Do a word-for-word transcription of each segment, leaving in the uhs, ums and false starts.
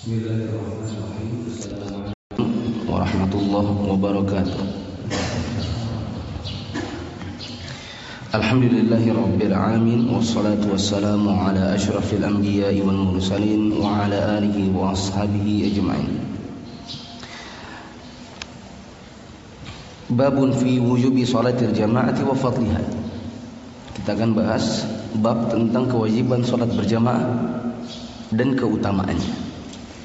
Bismillahirrahmanirrahim. Assalamualaikum warahmatullahi wabarakatuh. Alhamdulillahirabbil alamin wassalatu wassalamu ala asyrafil anbiya'i wal mursalin wa ala alihi wa ashabihi ajma'in. Babun fi wujubi salatil jama'ati wa fadliha. Kita akan bahas bab tentang kewajiban salat berjamaah dan keutamaannya.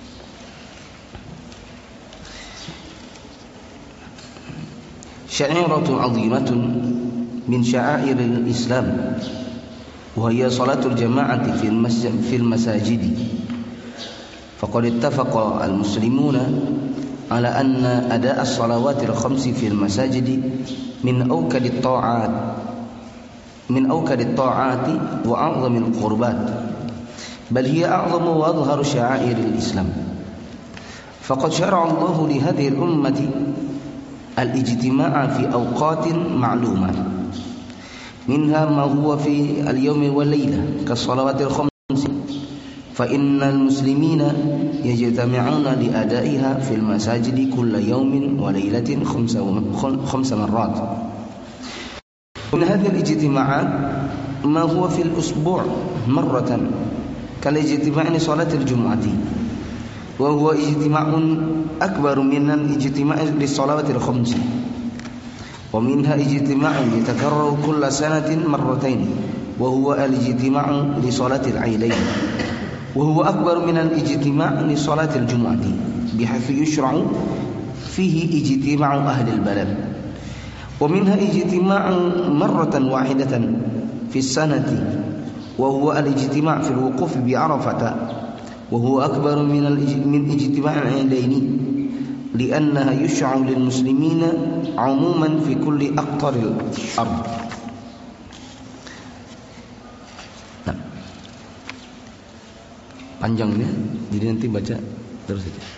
Sya'iratun 'azimatun min sya'airil Islam wa hiya salatul jama'ati fil masjid fil masajid. Faqad ittafaqa al-muslimuna ala anna ada' as-salawatil khamsi fil masajid min awkadit ta'at min awkadit ta'ati wa a'zamil qurbat, bal hiya a'zamu wa adharu sya'airil Islam. Faqad syara'a Allahu li hadhihi al-ummati al-ijtima'a fi awqatin ma'lumah minha ma huwa fi al-yawmi wal laylah ka salawatil khams, fa innal muslimina yajtami'una li ada'iha fil masajidi kulla yawmin wa laylatin khamsa khamsa marrat. Min hadhihi al-ijtima'at ma huwa fi al-usbu' marratan kal ijtima'i salatil jum'ati wa huwa ijtima'un akbar min al-ijtima'i lis-salawatil khams, wa minha ijtima'un yatakarraru kulla sanatin marratayn wa huwa al-ijtima'u li salatil 'aidain, wa huwa akbar min al-ijtima' li salatil jum'ati bihaythu yushra'u fihi ijtima'u ahli al-balad, wa minha ijtima'u marratan wahidatan fi as-sanati wa huwa al-ijtima' fi al-wuquf bi Arafah, وهو أكبر من من اجتماع العيدين لأنها يشرع للمسلمين عموما في كل أقطار الأرض. Nah, panjangnya, jadi nanti baca terus saja.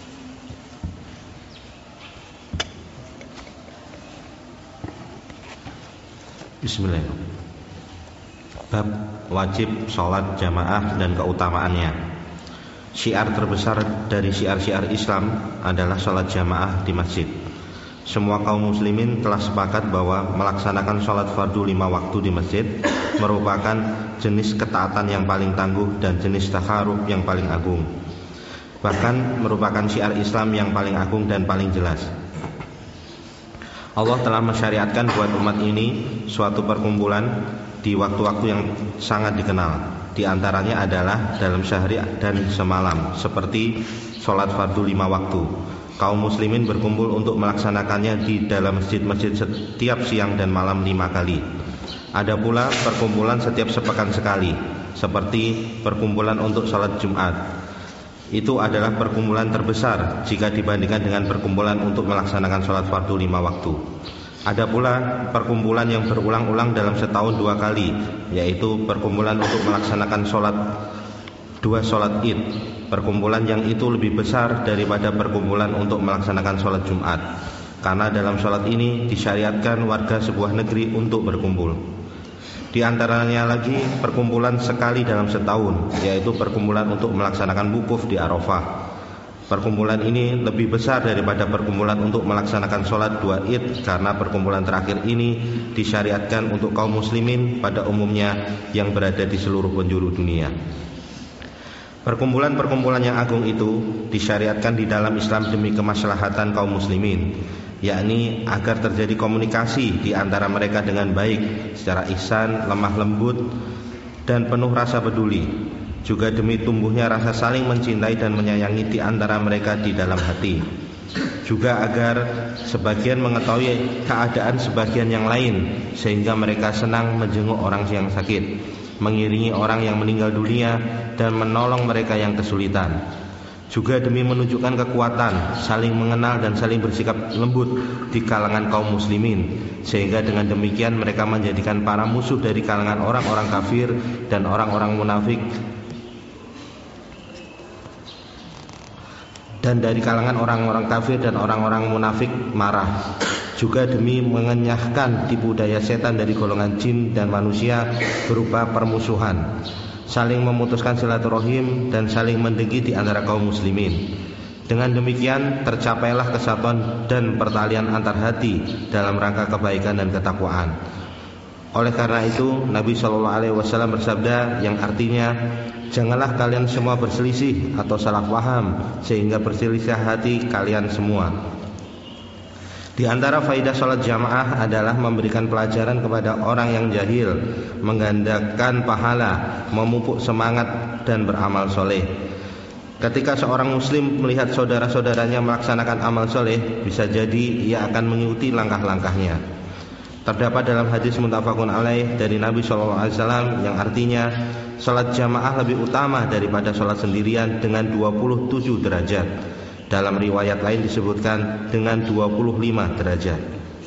Bismillahirrahmanirrahim. Bab wajib sholat jamaah dan keutamaannya. Syiar terbesar dari syiar-syiar Islam adalah sholat jamaah di masjid. Semua kaum muslimin telah sepakat bahwa melaksanakan sholat fardu lima waktu di masjid merupakan jenis ketaatan yang paling tangguh dan jenis takarrub yang paling agung. Bahkan merupakan syiar Islam yang paling agung dan paling jelas. Allah telah mensyariatkan buat umat ini suatu perkumpulan di waktu-waktu yang sangat dikenal. Di antaranya adalah dalam sehari dan semalam, seperti sholat fardu lima waktu. Kaum muslimin berkumpul untuk melaksanakannya di dalam masjid-masjid setiap siang dan malam lima kali. Ada pula perkumpulan setiap sepekan sekali, seperti perkumpulan untuk sholat Jumat. Itu adalah perkumpulan terbesar jika dibandingkan dengan perkumpulan untuk melaksanakan sholat fardu lima waktu. Ada pula perkumpulan yang berulang-ulang dalam setahun dua kali, yaitu perkumpulan untuk melaksanakan sholat dua sholat id. Perkumpulan yang itu lebih besar daripada perkumpulan untuk melaksanakan sholat Jumat, karena dalam sholat ini disyariatkan warga sebuah negeri untuk berkumpul. Di antaranya lagi perkumpulan sekali dalam setahun, yaitu perkumpulan untuk melaksanakan wukuf di Arafah. Perkumpulan ini lebih besar daripada perkumpulan untuk melaksanakan sholat dua id, karena perkumpulan terakhir ini disyariatkan untuk kaum muslimin pada umumnya yang berada di seluruh penjuru dunia. Perkumpulan-perkumpulan yang agung itu disyariatkan di dalam Islam demi kemaslahatan kaum muslimin, yakni agar terjadi komunikasi di antara mereka dengan baik, secara ihsan, lemah lembut, dan penuh rasa peduli. Juga demi tumbuhnya rasa saling mencintai dan menyayangi di antara mereka di dalam hati. Juga agar sebagian mengetahui keadaan sebagian yang lain, sehingga mereka senang menjenguk orang yang sakit, mengiringi orang yang meninggal dunia, dan menolong mereka yang kesulitan. Juga demi menunjukkan kekuatan, saling mengenal dan saling bersikap lembut di kalangan kaum muslimin, sehingga dengan demikian mereka menjadikan para musuh dari kalangan orang-orang kafir dan orang-orang munafik dan dari kalangan orang-orang kafir dan orang-orang munafik marah. Juga demi mengenyahkan tipu daya setan dari golongan jin dan manusia berupa permusuhan. saling memutuskan silaturahim, dan saling mendengki di antara kaum muslimin. Dengan demikian tercapailah kesatuan dan pertalian antar hati dalam rangka kebaikan dan ketakwaan. Oleh karena itu Nabi shallallahu alaihi wasallam bersabda yang artinya, janganlah kalian semua berselisih atau salah paham sehingga berselisih hati kalian semua. Di antara faidah sholat jamaah adalah memberikan pelajaran kepada orang yang jahil, menggandakan pahala, memupuk semangat dan beramal soleh. Ketika seorang muslim melihat saudara-saudaranya melaksanakan amal soleh, bisa jadi ia akan mengikuti langkah-langkahnya. Terdapat dalam hadis muttafaqun alaih dari Nabi shallallahu alaihi wasallam yang artinya, salat jamaah lebih utama daripada salat sendirian dengan dua puluh tujuh derajat. Dalam riwayat lain disebutkan dengan dua puluh lima derajat.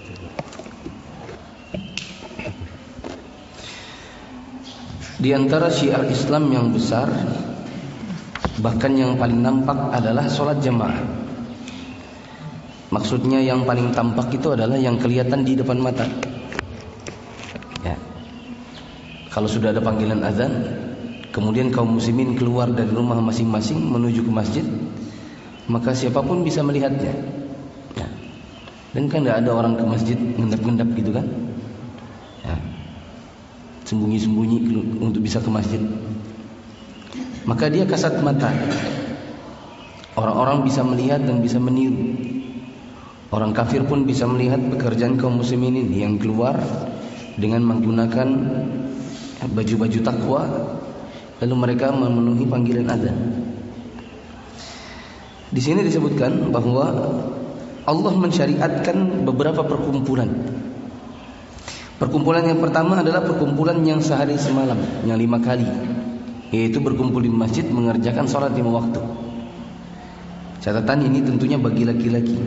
Di antara syiar Islam yang besar, bahkan yang paling nampak adalah sholat jamaah. Maksudnya yang paling tampak itu adalah yang kelihatan di depan mata. Ya. Kalau sudah ada panggilan azan, kemudian kaum muslimin keluar dari rumah masing-masing menuju ke masjid, maka siapapun bisa melihatnya. Ya. Dan kan tidak ada orang ke masjid ngendap-ngendap gitu kan? Ya. Sembunyi-sembunyi untuk bisa ke masjid. Maka dia kasat mata. Orang-orang bisa melihat dan bisa meniru. Orang kafir pun bisa melihat pekerjaan kaum muslimin ini yang keluar dengan menggunakan baju-baju takwa, lalu mereka memenuhi panggilan azan. Di sini disebutkan bahwa Allah mensyariatkan beberapa perkumpulan. Perkumpulan yang pertama adalah perkumpulan yang sehari semalam, yang lima kali, yaitu berkumpul di masjid mengerjakan sholat lima waktu. Catatan ini tentunya bagi laki-laki.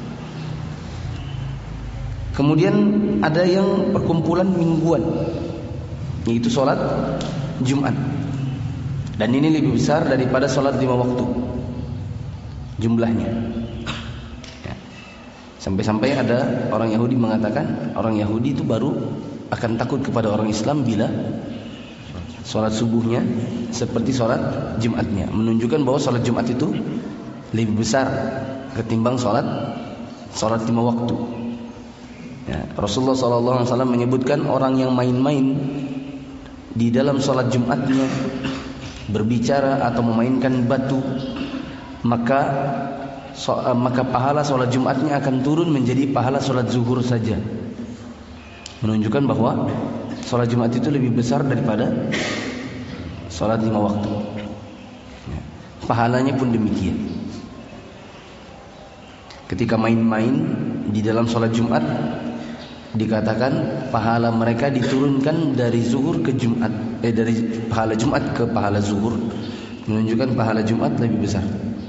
Kemudian ada yang perkumpulan mingguan, yaitu sholat Jumat. Dan ini lebih besar daripada sholat lima waktu jumlahnya. Ya. Sampai-sampai ada orang Yahudi mengatakan, orang Yahudi itu baru akan takut kepada orang Islam bila sholat subuhnya seperti sholat Jumatnya, menunjukkan bahwa sholat Jumat itu lebih besar ketimbang sholat sholat lima waktu. Ya, Rasulullah shallallahu alaihi wasallam menyebutkan orang yang main-main di dalam sholat Jumatnya, berbicara atau memainkan batu, maka so, maka pahala sholat Jumatnya akan turun menjadi pahala sholat zuhur saja, menunjukkan bahwa sholat Jumat itu lebih besar daripada sholat lima waktu. Ya, pahalanya pun demikian. Ketika main-main di dalam sholat Jumat, dikatakan pahala mereka diturunkan dari zuhur ke Jumat, eh dari pahala Jumat ke pahala zuhur, menunjukkan pahala Jumat lebih besar.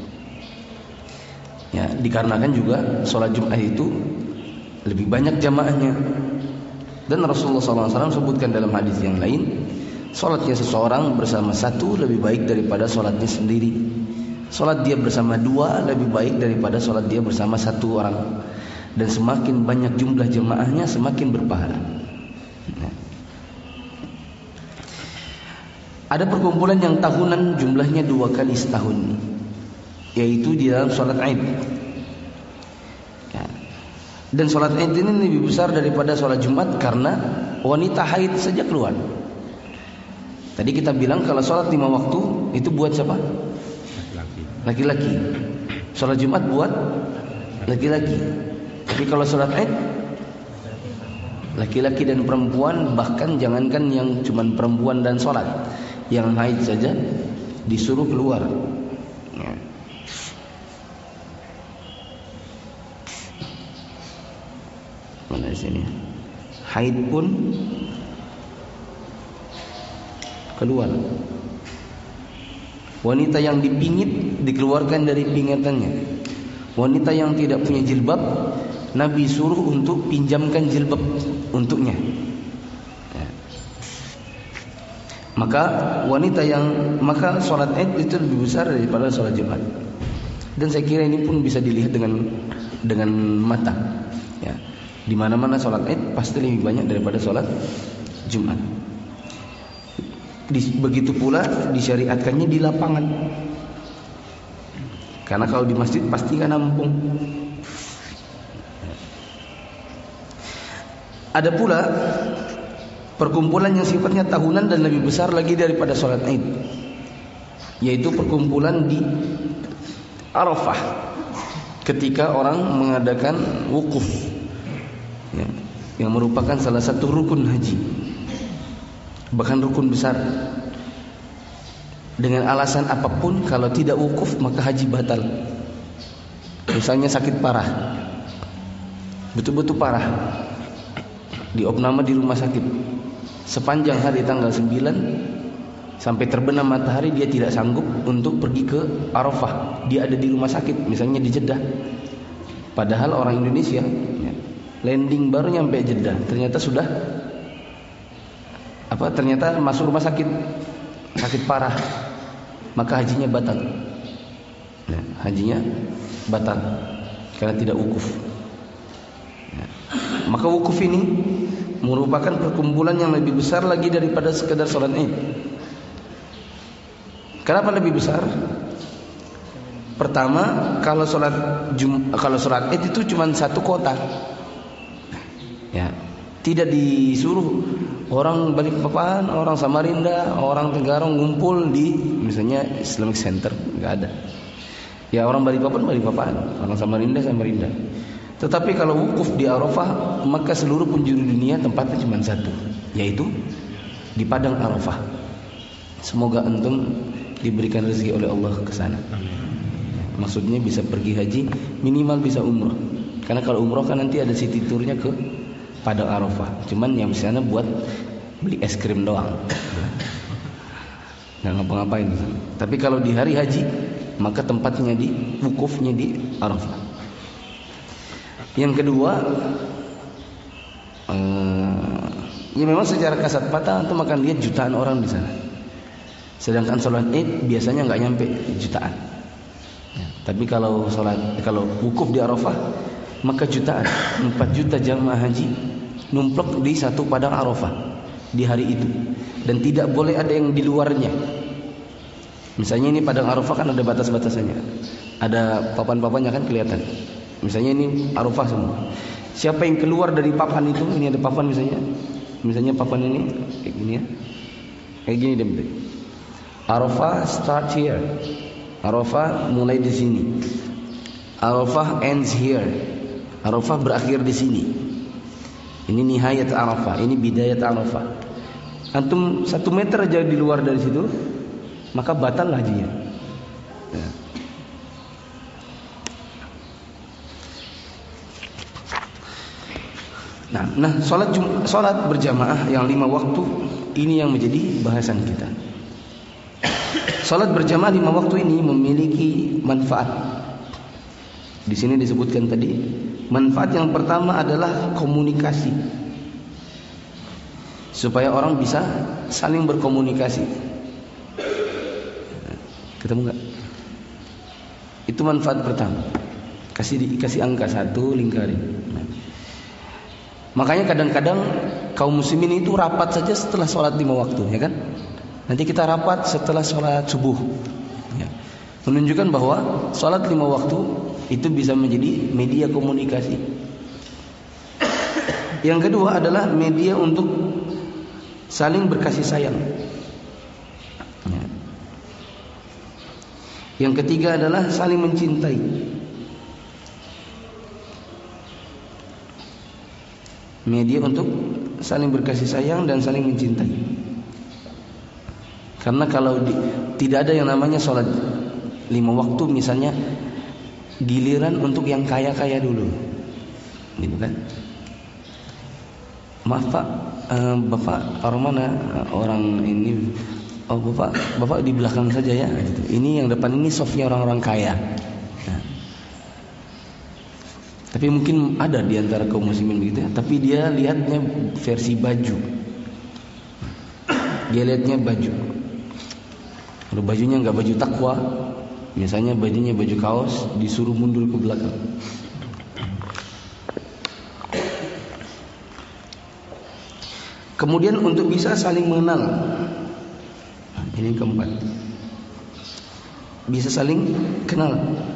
Ya, dikarenakan juga sholat Jumat itu lebih banyak jamaahnya. Dan Rasulullah shallallahu alaihi wasallam sebutkan dalam hadis yang lain, sholatnya seseorang bersama satu lebih baik daripada sholatnya sendiri. Sholat dia bersama dua lebih baik daripada sholat dia bersama satu orang. Dan semakin banyak jumlah jemaahnya, semakin berpahala. Nah. Ada perkumpulan yang tahunan jumlahnya dua kali setahun, yaitu di dalam sholat Aid. Ya. Dan sholat Aid ini lebih besar daripada sholat Jumat karena wanita haid saja keluar. Tadi kita bilang kalau sholat lima waktu itu buat siapa? Laki-laki. Sholat Jumat buat laki-laki. Tapi kalau sholat Aid, laki-laki dan perempuan, bahkan jangankan yang cuman perempuan dan sholat, yang haid saja disuruh keluar. Ya. Mana di sini? Haid pun keluar. Wanita yang dipingit dikeluarkan dari pingitannya. Wanita yang tidak punya jilbab, Nabi suruh untuk pinjamkan jilbab untuknya. Ya. Maka wanita yang maka sholat Aid itu lebih besar daripada sholat Jumat. Dan saya kira ini pun bisa dilihat dengan dengan mata. Ya. Di mana-mana sholat Aid pasti lebih banyak daripada sholat Jumat. Begitu pula disyariatkannya di lapangan. Karena kalau di masjid pasti kan nampung. Ada pula perkumpulan yang sifatnya tahunan dan lebih besar lagi daripada sholat Id, yaitu perkumpulan di Arafah ketika orang mengadakan wukuf, ya, yang merupakan salah satu rukun haji, bahkan rukun besar. Dengan alasan apapun, kalau tidak wukuf maka haji batal. Misalnya sakit parah, betul-betul parah, diopname di rumah sakit, sepanjang hari tanggal sembilan sampai terbenam matahari dia tidak sanggup untuk pergi ke Arafah. Dia ada di rumah sakit, misalnya di Jeddah. Padahal orang Indonesia, ya, landing baru nyampe Jeddah, ternyata sudah apa? Ternyata masuk rumah sakit, sakit parah, maka hajinya batal. Ya, hajinya batal karena tidak wukuf. Ya. Maka wukuf ini merupakan perkumpulan yang lebih besar lagi daripada sekedar sholat Id. Kenapa lebih besar? Pertama, kalau sholat Jum, kalau sholat Id itu cuma satu kota, ya, tidak disuruh orang Balikpapan, orang Samarinda, orang Tenggarong ngumpul di misalnya Islamic Center, nggak ada. Ya, orang Balikpapan Balikpapan, orang Samarinda Samarinda. Tetapi kalau wukuf di Arafah, maka seluruh penjuru dunia tempatnya cuma satu, yaitu di Padang Arafah. Semoga antum diberikan rezeki oleh Allah ke sana. Maksudnya bisa pergi haji, minimal bisa umroh. Karena kalau umroh kan nanti ada city tournya ke Padang Arafah. Cuman yang di sana buat beli es krim doang, nggak ngapa-ngapain. Tapi kalau di hari haji, maka tempatnya di wukufnya di Arafah. Yang kedua, eh, ya memang secara kasat mata antum akan lihat jutaan orang di sana. Sedangkan sholat Id biasanya nggak nyampe jutaan. Ya, tapi kalau sholat, kalau wukuf di Arafah, maka jutaan, empat juta jamaah haji numplok di satu padang Arafah di hari itu, dan tidak boleh ada yang di luarnya. Misalnya ini padang Arafah kan ada batas-batasannya, ada papan-papannya kan kelihatan. Misalnya ini Arafah semua. Siapa yang keluar dari papan itu, ini ada papan misalnya, misalnya papan ini kayak gini ya, kayak gini deh. Arafah start here. Arafah mulai di sini. Arafah ends here. Arafah berakhir di sini. Ini nihayat Arafah, ini bidayat Arafah. Antum satu meter aja di luar dari situ, maka batal hajinya. Ya. Nah, nah sholat, sholat berjamaah yang lima waktu ini yang menjadi bahasan kita. Sholat berjamaah lima waktu ini memiliki manfaat. Di sini disebutkan tadi, manfaat yang pertama adalah komunikasi, supaya orang bisa saling berkomunikasi. Ketemu nggak? Itu manfaat pertama. Kasih dikasih angka satu, lingkarin. Nah. Makanya kadang-kadang kaum muslimin itu rapat saja setelah sholat lima waktu, ya kan? Nanti kita rapat setelah sholat subuh, ya. Menunjukkan bahwa sholat lima waktu itu bisa menjadi media komunikasi. Yang kedua adalah media untuk saling berkasih sayang, ya. Yang ketiga adalah saling mencintai. Media untuk saling berkasih sayang dan saling mencintai. Karena kalau di, tidak ada yang namanya sholat lima waktu, misalnya giliran untuk yang kaya-kaya dulu, gitu kan? Maaf Pak, uh, Bapak orang mana? Uh, orang ini. Oh Bapak, Bapak di belakang saja ya. Gitu. Ini yang depan ini softnya orang-orang kaya. Nah. Tapi mungkin ada di antara kaum muslimin begitu ya. Tapi dia lihatnya versi baju. Dia lihatnya baju. Kalau bajunya nggak baju takwa, misalnya bajunya baju kaos, disuruh mundur ke belakang. Kemudian untuk bisa saling mengenal, Ini yang keempat. Bisa saling kenal.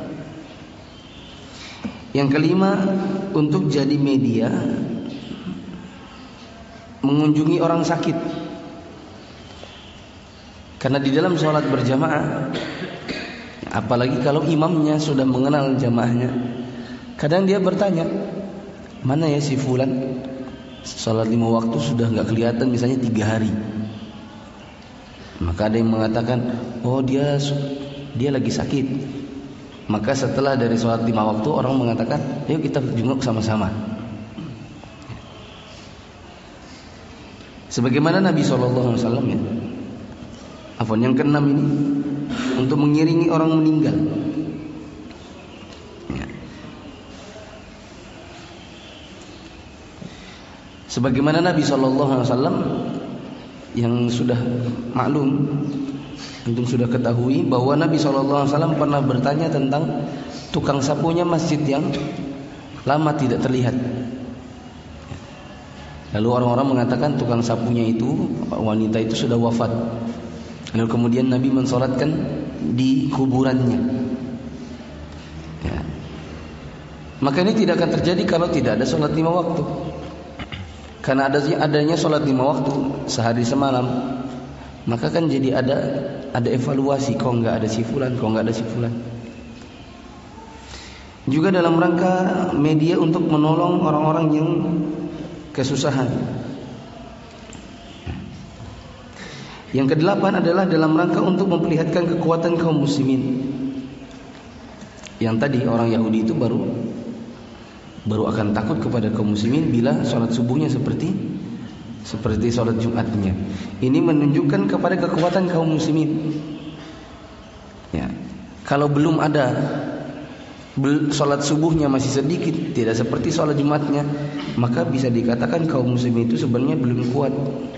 Yang kelima, untuk jadi media mengunjungi orang sakit. Karena di dalam sholat berjamaah, apalagi kalau imamnya sudah mengenal jamaahnya, kadang dia bertanya, mana ya si fulan, sholat lima waktu sudah nggak kelihatan, misalnya tiga hari. Maka ada yang mengatakan, oh dia dia lagi sakit. Maka setelah dari sholat lima waktu, orang mengatakan, ayo kita jenguk sama-sama. Sebagaimana Nabi shallallahu alaihi wasallam ya, afwan, yang keenam ini untuk mengiringi orang meninggal. Ya. Sebagaimana Nabi shallallahu alaihi wasallam yang sudah maklum, antum sudah ketahui bahwa Nabi shallallahu alaihi wasallam pernah bertanya tentang tukang sapunya masjid yang lama tidak terlihat. Lalu orang-orang mengatakan tukang sapunya itu, wanita itu sudah wafat. Lalu kemudian Nabi mensolatkan di kuburannya. Ya. Maka ini tidak akan terjadi kalau tidak ada sholat lima waktu. Karena adanya, adanya sholat lima waktu sehari semalam, maka kan jadi ada ada evaluasi. Kok nggak ada si fulan, kok nggak ada si fulan. Juga dalam rangka media untuk menolong orang-orang yang kesusahan. Yang kedelapan adalah dalam rangka untuk memperlihatkan kekuatan kaum muslimin. Yang tadi orang Yahudi itu baru baru akan takut kepada kaum muslimin bila sholat subuhnya seperti seperti sholat Jumatnya. Ini menunjukkan kepada kekuatan kaum muslimin. Ya, kalau belum ada sholat subuhnya masih sedikit, tidak seperti sholat Jumatnya, maka bisa dikatakan kaum muslimin itu sebenarnya belum kuat.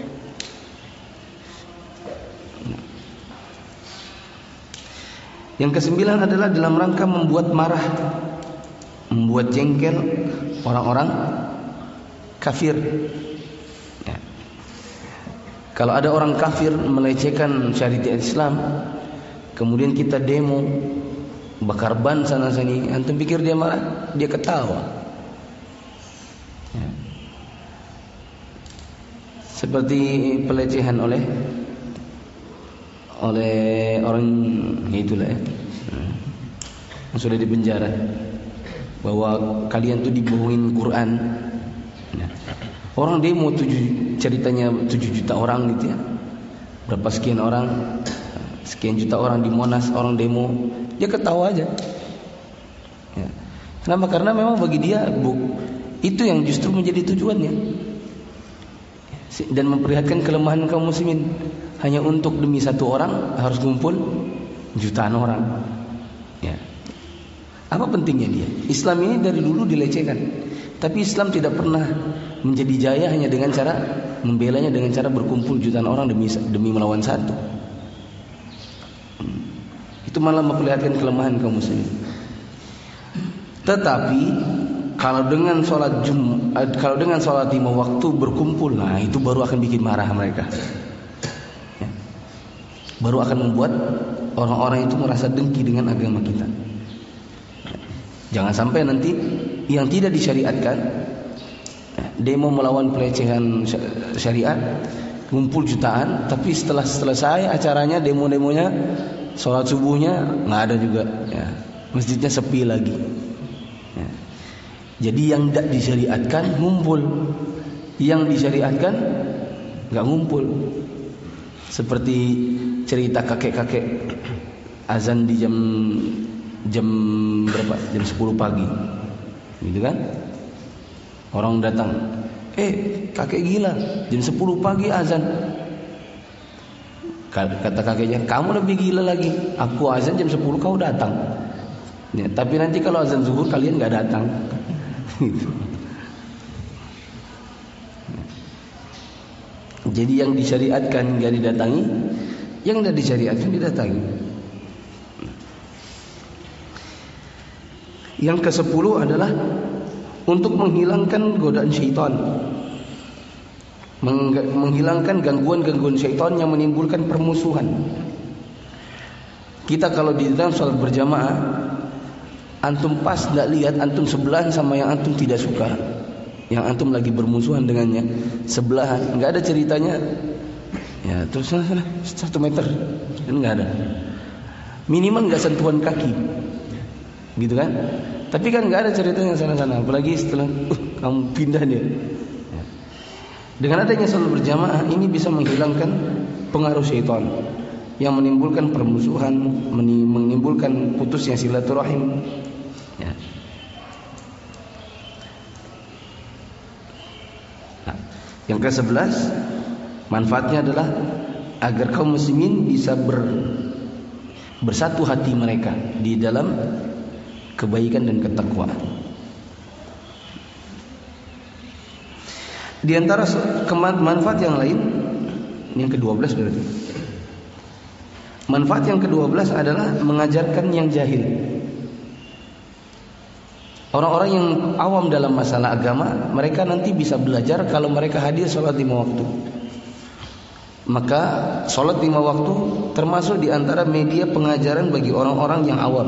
Yang kesembilan adalah dalam rangka membuat marah, membuat jengkel orang-orang kafir. Ya. Kalau ada orang kafir melecehkan syariat Islam, kemudian kita demo, bakar ban sana sini, antum pikir dia marah? Dia ketawa. Ya. Seperti pelecehan oleh oleh orang itulah ya, yang sudah di penjara, bahwa kalian tuh dibohongin Quran. Ya. Orang demo tujuh, ceritanya tujuh juta orang gitu ya, berapa sekian orang, sekian juta orang di Monas, orang demo, dia ketawa aja. Ya. Kenapa? Karena memang bagi dia bu, itu yang justru menjadi tujuannya, dan memperlihatkan kelemahan kaum muslimin. Hanya untuk demi satu orang harus kumpul jutaan orang. Ya. Apa pentingnya dia? Islam ini dari dulu dilecehkan, tapi Islam tidak pernah menjadi jaya hanya dengan cara membelanya dengan cara berkumpul jutaan orang demi demi melawan satu. Itu malah memperlihatkan kelemahan kaum muslimin. Tetapi kalau dengan sholat jum, kalau dengan sholat lima waktu berkumpul, nah itu baru akan bikin marah mereka. Ya. Baru akan membuat orang-orang itu merasa dengki dengan agama kita. Jangan sampai nanti yang tidak disyariatkan, demo melawan pelecehan syariat, kumpul jutaan, tapi setelah selesai acaranya, demo-demonya, sholat subuhnya nggak ada juga, ya. Masjidnya sepi lagi. Ya. Jadi yang tidak disyariatkan ngumpul, yang disyariatkan nggak ngumpul. Seperti cerita kakek-kakek azan di jam jam berapa? Jam sepuluh pagi, gitu kan? Orang datang, eh kakek gila, jam sepuluh pagi azan. Kata kakeknya, kamu lebih gila lagi. Aku azan jam sepuluh, kau datang. Ya, tapi nanti kalau azan zuhur kalian nggak datang. Jadi yang disyariatkan nggak didatangi, yang tidak disyariatkan didatangi. Yang kesepuluh adalah untuk menghilangkan godaan syaitan, menghilangkan gangguan-gangguan syaitan yang menimbulkan permusuhan. Kita kalau di dalam sholat berjamaah, antum pas tidak lihat, antum sebelahan sama yang antum tidak suka, yang antum lagi bermusuhan dengannya, sebelahan, nggak ada ceritanya. Ya terus sana, sana satu meter, dan nggak ada. Minimal nggak sentuhan kaki, gitu kan? Tapi kan nggak ada ceritanya sana-sana. Apalagi setelah uh, kamu pindah dia. Ya. Dengan adanya sholat berjamaah ini bisa menghilangkan pengaruh syaitan yang menimbulkan permusuhan, menimbulkan putusnya silaturahim. Ya. Nah, yang ke sebelas, manfaatnya adalah agar kaum muslimin bisa ber, bersatu hati mereka di dalam kebaikan dan ketakwaan. Di antara manfaat yang lain, yang kedua belas berarti. Manfaat yang kedua belas adalah mengajarkan yang jahil. Orang-orang yang awam dalam masalah agama, mereka nanti bisa belajar kalau mereka hadir sholat lima waktu. Maka sholat lima waktu termasuk di antara media pengajaran bagi orang-orang yang awam.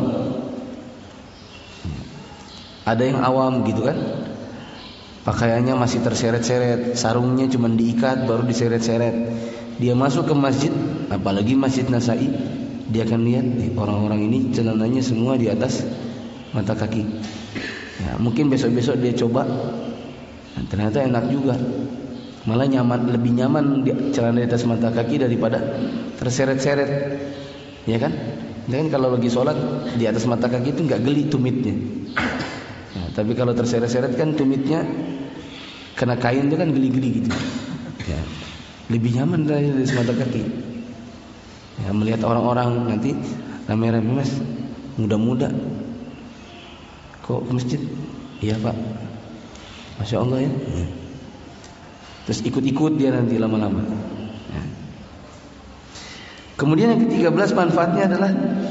Ada yang awam gitu kan, pakaiannya masih terseret-seret, sarungnya cuma diikat baru diseret-seret. Dia masuk ke masjid, apalagi Masjid Nasai, dia akan lihat eh, orang-orang ini celananya semua di atas mata kaki. Ya, mungkin besok-besok dia coba, nah, ternyata enak juga, malah nyaman, lebih nyaman di, celana di atas mata kaki daripada terseret-seret, ya kan? Dan kalau lagi sholat di atas mata kaki itu nggak geli tumitnya. Ya, tapi kalau terseret-seret kan tumitnya kena kain itu kan geli-geli gitu. Ya. Lebih nyaman dari mata kaki. Ya, melihat orang-orang nanti rame-rame, mas, muda-muda, kok ke masjid? Iya pak, masya Allah ya. Ya. Terus ikut-ikut dia nanti lama-lama. Ya. Kemudian yang ketiga belas manfaatnya adalah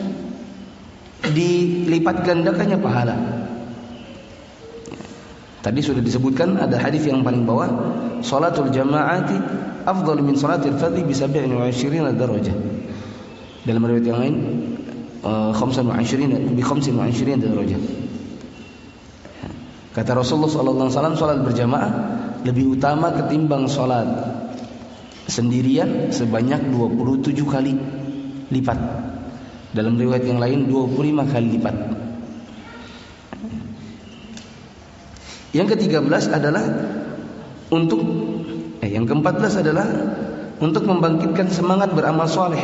dilipat gandakannya pahala. Tadi sudah disebutkan ada hadis yang paling bawah, salatul jama'ati afdal min salatil fardhi bi sab'in wa ishrina darajah. Dalam riwayat yang lain khamsan wa ishrina bi khamsin wa ishrina darajah. Kata Rasulullah sallallahu alaihi wasallam, salat berjamaah lebih utama ketimbang salat sendirian sebanyak dua puluh tujuh kali lipat. Dalam riwayat yang lain dua puluh lima kali lipat. Yang ketiga belas adalah untuk eh, yang keempat belas adalah untuk membangkitkan semangat beramal soleh.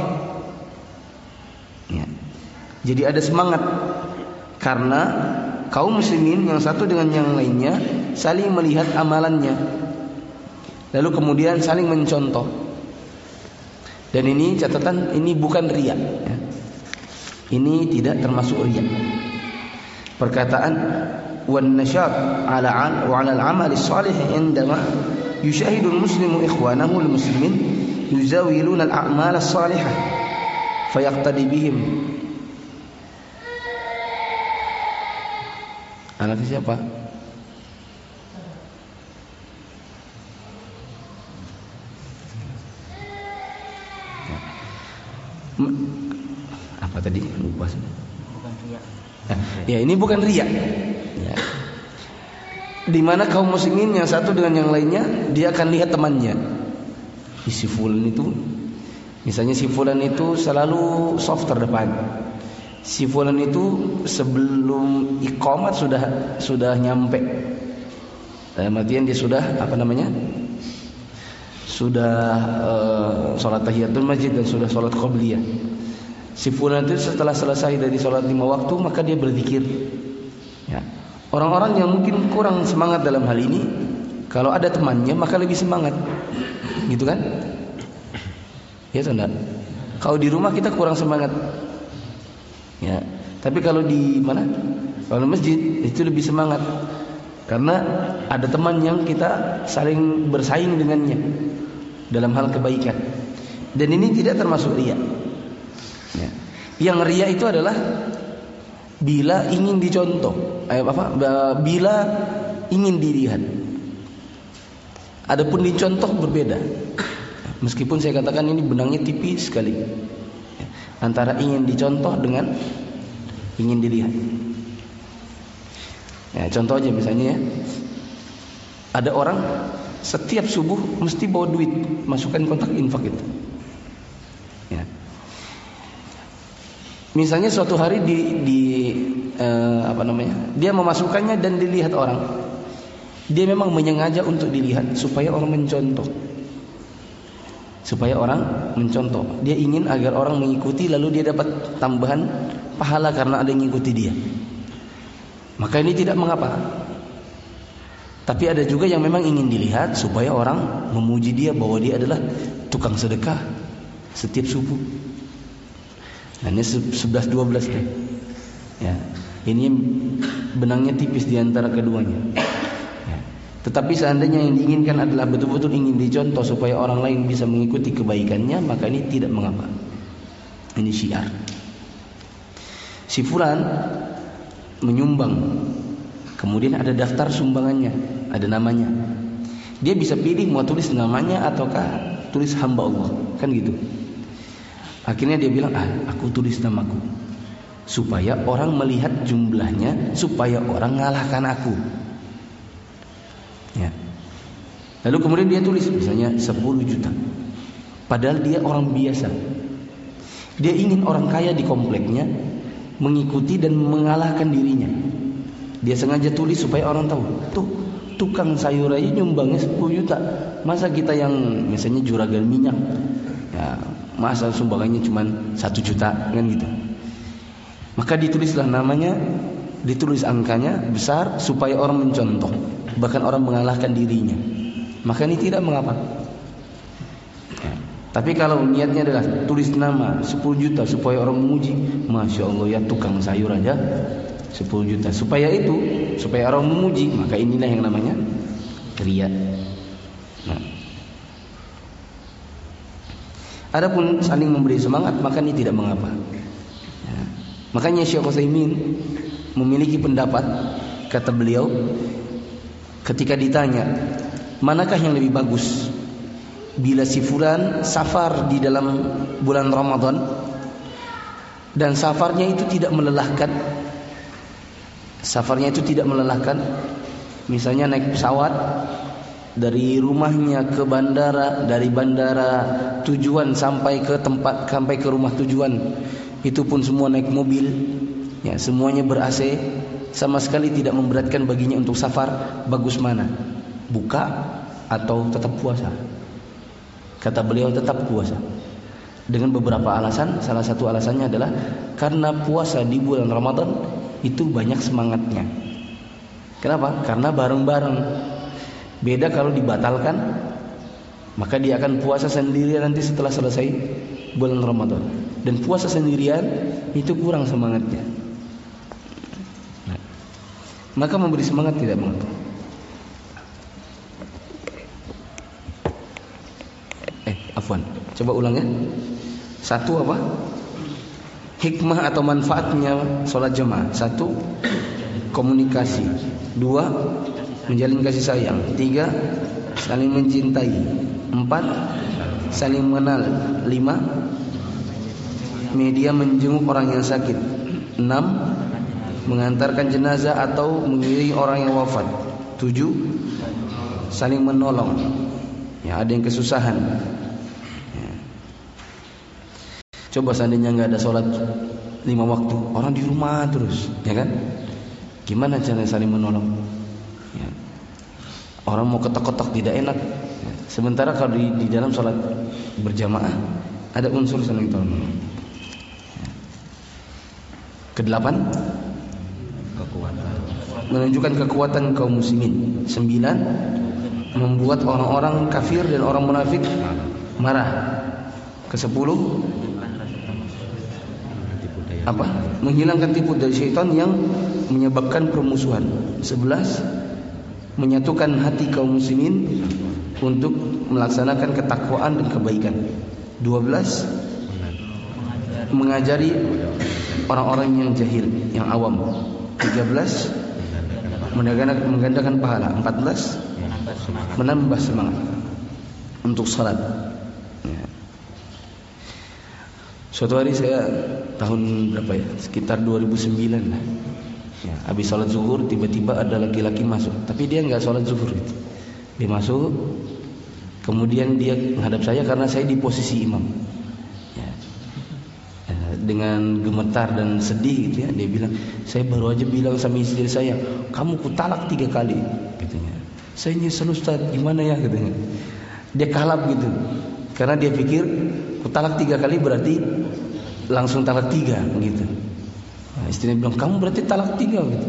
Ya. Jadi ada semangat karena kaum muslimin yang satu dengan yang lainnya saling melihat amalannya, lalu kemudian saling mencontoh. Dan ini catatan, ini bukan riya. Ya. Ini tidak termasuk riya. Perkataan والنشاط على وعلى العمل الصالح عندما يشاهد المسلم إخوانه المسلمين يزاولون الأعمال الصالحة فيقتدي بهم. Anak siapa? Apa tadi? Lupa. Bukan riya. Ya, ini bukan riya. Ya. Di mana kaum muslimin yang satu dengan yang lainnya, dia akan lihat temannya. Si fulan itu, misalnya si fulan itu selalu soft terdepan. Si fulan itu sebelum iqamat sudah sudah nyampe. Dalam artian dia sudah apa namanya? Sudah uh, sholat tahiyatul masjid dan sudah sholat qabliyah. Si fulan itu setelah selesai dari sholat lima waktu maka dia berzikir. Ya. Orang-orang yang mungkin kurang semangat dalam hal ini, kalau ada temannya maka lebih semangat, gitu kan? Ya atau enggak? Kalau di rumah kita kurang semangat, ya. Tapi kalau di mana? Kalau di masjid itu lebih semangat, karena ada teman yang kita saling bersaing dengannya dalam hal kebaikan. Dan ini tidak termasuk riya. Ya. Yang riya itu adalah bila ingin dicontoh, eh, apa? Bila ingin dilihat. Adapun dicontoh berbeda. Meskipun saya katakan ini benangnya tipis sekali. antara ingin dicontoh dengan ingin dilihat. Ya, contoh aja misalnya ya, ada orang setiap subuh mesti bawa duit, masukkan kotak infak itu. Ya. Misalnya suatu hari di, di eh, apa namanya, dia memasukkannya dan dilihat orang. Dia memang menyengaja untuk dilihat supaya orang mencontoh. Supaya orang mencontoh. Dia ingin agar orang mengikuti, lalu dia dapat tambahan pahala karena ada yang mengikuti dia. Maka ini tidak mengapa. Tapi ada juga yang memang ingin dilihat supaya orang memuji dia bahwa dia adalah tukang sedekah setiap subuh. Nah, ini sebelas dua belas deh. Ya, ini benangnya tipis di antara keduanya. Ya. Tetapi seandainya yang diinginkan adalah betul-betul ingin dicontoh supaya orang lain bisa mengikuti kebaikannya, maka ini tidak mengapa. Ini syiar. Si fulan menyumbang, kemudian ada daftar sumbangannya, ada namanya. Dia bisa pilih mau tulis namanya ataukah tulis hamba Allah, kan gitu. Akhirnya dia bilang, ah, aku tulis namaku, supaya orang melihat jumlahnya, supaya orang ngalahkan aku. Ya. Lalu kemudian dia tulis misalnya sepuluh juta. Padahal dia orang biasa. Dia ingin orang kaya di kompleknya mengikuti dan mengalahkan dirinya. Dia sengaja tulis supaya orang tahu, tuh tukang sayur aja nyumbangnya sepuluh juta. Masa kita yang misalnya juragan minyak, ya, masa sumbangannya cuma satu juta, kan gitu. Maka ditulislah namanya, ditulis angkanya besar supaya orang mencontoh, bahkan orang mengalahkan dirinya. Maka ini tidak mengapa. Ya. Tapi kalau niatnya adalah tulis nama sepuluh juta supaya orang memuji, masya Allah ya tukang sayur aja sepuluh juta, supaya itu, supaya orang memuji, maka inilah yang namanya riya. Nah. Adapun saling memberi semangat, maka ini tidak mengapa. Ya. Makanya Syekh Utsaimin memiliki pendapat, kata beliau, ketika ditanya, manakah yang lebih bagus? Bila si fulan safar di dalam bulan Ramadan dan safarnya itu tidak melelahkan, safarnya itu tidak melelahkan, misalnya naik pesawat dari rumahnya ke bandara, dari bandara tujuan sampai ke tempat, sampai ke rumah tujuan, itu pun semua naik mobil, ya, semuanya ber-A C, sama sekali tidak memberatkan baginya untuk safar. Bagus mana? Buka atau tetap puasa? Kata beliau tetap puasa, dengan beberapa alasan. Salah satu alasannya adalah karena puasa di bulan Ramadan itu banyak semangatnya. Kenapa? Karena bareng-bareng. Beda kalau dibatalkan, maka dia akan puasa sendirian nanti setelah selesai bulan Ramadan. Dan puasa sendirian itu kurang semangatnya. Nah, maka memberi semangat tidak mengapa. Eh, afwan. Coba ulang ya. Satu apa? Hikmah atau manfaatnya sholat jemaah. Satu, komunikasi. Dua, menjalin kasih sayang. Tiga, saling mencintai. Empat, saling mengenal. Lima, media menjenguk orang yang sakit. Enam, mengantarkan jenazah atau mengiringi orang yang wafat. Tujuh, saling menolong. Ya, ada yang kesusahan. Ya. Coba seandainya nggak ada sholat lima waktu, orang di rumah terus, ya kan? Gimana cara saling menolong? Ya. Orang mau ketok-ketok tidak enak. Ya. Sementara kalau di, di dalam sholat berjamaah ada unsur saling tolong. Ya. Kedelapan, kekuatan. Menunjukkan kekuatan kaum muslimin. Sembilan, membuat orang-orang kafir dan orang munafik marah. Kesepuluh, apa? Menghilangkan tipu dari syaitan yang menyebabkan permusuhan. Sebelas, menyatukan hati kaum muslimin untuk melaksanakan ketakwaan dan kebaikan. Dua belas, mengajari orang-orang yang jahil, yang awam. Tiga belas, menggandakan pahala. Empat belas, menambah semangat untuk salat. Ya. Suatu hari saya tahun berapa ya, sekitar dua ribu sembilan lah ya, habis sholat zuhur tiba-tiba ada laki-laki masuk, tapi dia nggak sholat zuhur gitu. Dia masuk, kemudian dia menghadap saya karena saya di posisi imam ya. Ya, dengan gemetar dan sedih gitu ya, dia bilang, saya baru aja bilang sama istri saya, kamu kutalak tiga kali katanya. Saya nyesel Ustaz, gimana ya katanya. Dia kalap gitu, karena dia pikir kutalak tiga kali berarti langsung talak tiga gitu. Nah, istrinya bilang, kamu berarti talak tiga gitu.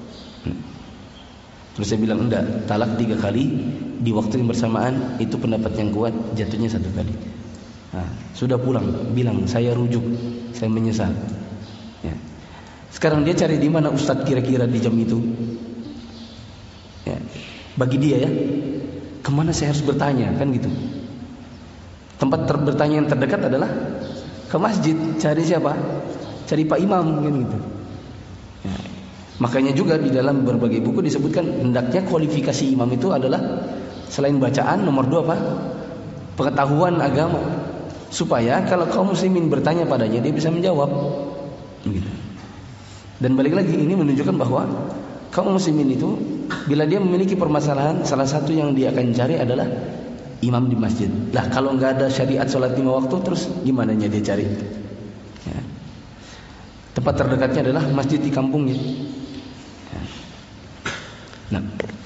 Terus saya bilang, enggak, talak tiga kali di waktu yang bersamaan itu pendapat yang kuat, jatuhnya satu kali. Nah, sudah pulang, bilang saya rujuk, saya menyesal ya. Sekarang dia cari di mana Ustadz kira-kira di jam itu ya. Bagi dia ya, kemana saya harus bertanya kan gitu. Tempat ter- bertanya yang terdekat adalah ke masjid. Cari siapa? Cari Pak Imam kan gitu ya. Makanya juga di dalam berbagai buku disebutkan hendaknya kualifikasi imam itu adalah selain bacaan, nomor dua apa? Pengetahuan agama, supaya kalau kaum muslimin bertanya padanya dia bisa menjawab gitu. Dan balik lagi, ini menunjukkan bahwa kaum muslimin itu bila dia memiliki permasalahan, salah satu yang dia akan cari adalah imam di masjid. Lah kalau nggak ada syariat sholat lima waktu, terus gimana dia cari ya. Tempat terdekatnya adalah masjid di kampungnya ya. Nah,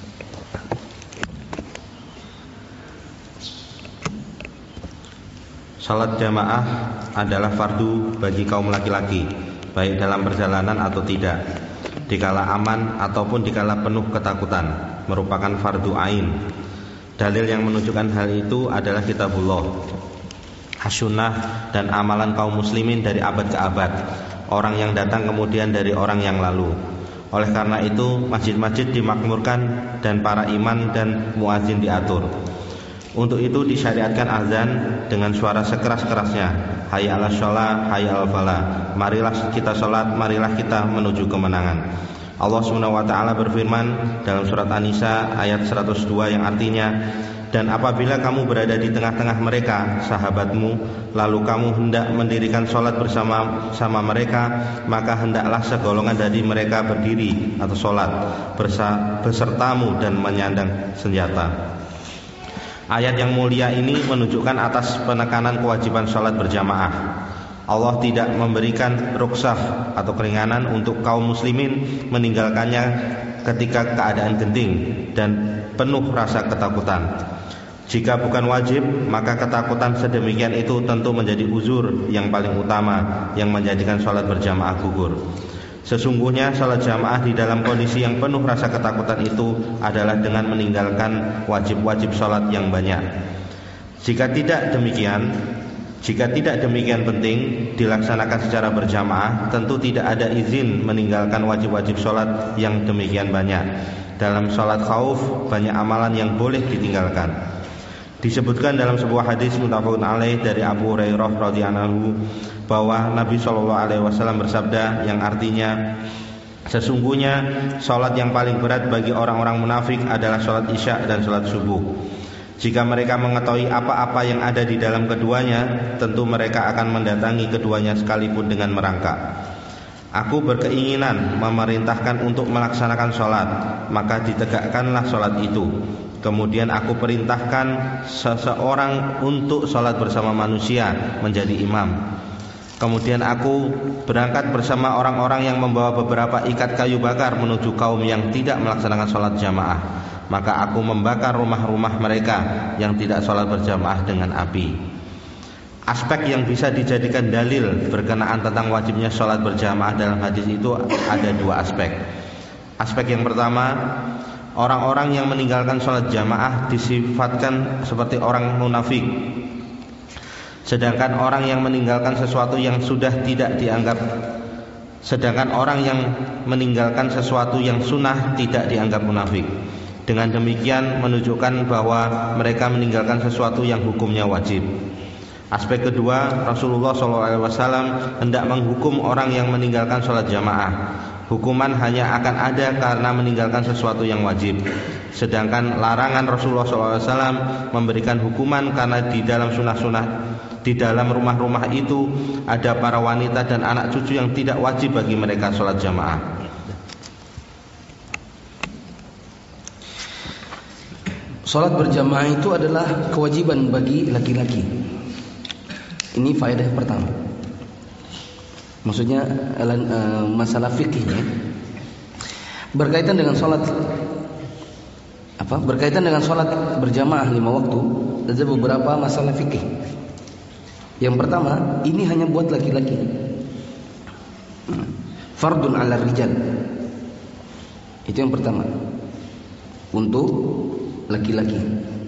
salat jamaah adalah fardu bagi kaum laki-laki, baik dalam perjalanan atau tidak, dikala aman ataupun dikala penuh ketakutan, merupakan fardu ain. Dalil yang menunjukkan hal itu adalah kitabullah, as-sunnah, dan amalan kaum muslimin dari abad ke abad, orang yang datang kemudian dari orang yang lalu. Oleh karena itu masjid-masjid dimakmurkan dan para imam dan muazin diatur. Untuk itu disyariatkan azan dengan suara sekeras-kerasnya, hayya 'alas shalah, hayya 'alal falah. Marilah kita salat, marilah kita menuju kemenangan. Allah Subhanahu wa taala berfirman dalam surat An-Nisa ayat seratus dua yang artinya, dan apabila kamu berada di tengah-tengah mereka, sahabatmu, lalu kamu hendak mendirikan sholat bersama sama mereka, maka hendaklah segolongan dari mereka berdiri atau sholat besertamu dan menyandang senjata. Ayat yang mulia ini menunjukkan atas penekanan kewajiban sholat berjamaah. Allah tidak memberikan rukhsah atau keringanan untuk kaum muslimin meninggalkannya ketika keadaan genting dan penuh rasa ketakutan. Jika bukan wajib, maka ketakutan sedemikian itu tentu menjadi uzur yang paling utama yang menjadikan sholat berjamaah gugur. Sesungguhnya sholat jamaah di dalam kondisi yang penuh rasa ketakutan itu adalah dengan meninggalkan wajib-wajib sholat yang banyak. Jika tidak demikian, jika tidak demikian penting dilaksanakan secara berjamaah, tentu tidak ada izin meninggalkan wajib-wajib sholat yang demikian banyak. Dalam sholat khauf banyak amalan yang boleh ditinggalkan. Disebutkan dalam sebuah hadis muttafaqun alaih dari Abu Hurairah radhiyallahu anhu bahwa Nabi shallallahu alaihi wasallam bersabda yang artinya, sesungguhnya sholat yang paling berat bagi orang-orang munafik adalah sholat isya dan sholat subuh. Jika mereka mengetahui apa-apa yang ada di dalam keduanya, tentu mereka akan mendatangi keduanya sekalipun dengan merangkak. Aku berkeinginan memerintahkan untuk melaksanakan sholat, maka ditegakkanlah sholat itu. Kemudian aku perintahkan seseorang untuk sholat bersama manusia menjadi imam. Kemudian aku berangkat bersama orang-orang yang membawa beberapa ikat kayu bakar menuju kaum yang tidak melaksanakan sholat jamaah. Maka aku membakar rumah-rumah mereka yang tidak sholat berjamaah dengan api. Aspek yang bisa dijadikan dalil berkenaan tentang wajibnya sholat berjamaah dalam hadis itu ada dua aspek. Aspek yang pertama, orang-orang yang meninggalkan sholat jamaah disifatkan seperti orang munafik. Sedangkan orang yang meninggalkan sesuatu yang sudah tidak dianggap Sedangkan orang yang meninggalkan sesuatu yang sunnah tidak dianggap munafik. Dengan demikian menunjukkan bahwa mereka meninggalkan sesuatu yang hukumnya wajib. Aspek kedua, Rasulullah shallallahu alaihi wasallam hendak menghukum orang yang meninggalkan sholat jamaah. Hukuman hanya akan ada karena meninggalkan sesuatu yang wajib. Sedangkan larangan Rasulullah shallallahu alaihi wasallam memberikan hukuman karena di dalam sunnah-sunnah, di dalam rumah-rumah itu ada para wanita dan anak cucu yang tidak wajib bagi mereka sholat jamaah. Sholat berjamaah itu adalah kewajiban bagi laki-laki. Ini faedah pertama. Maksudnya uh, masalah fikihnya berkaitan dengan sholat apa? Berkaitan dengan sholat berjamaah lima waktu ada beberapa masalah fikih. Yang pertama, ini hanya buat laki-laki. Fardun 'ala rijal. Itu yang pertama. Untuk laki-laki.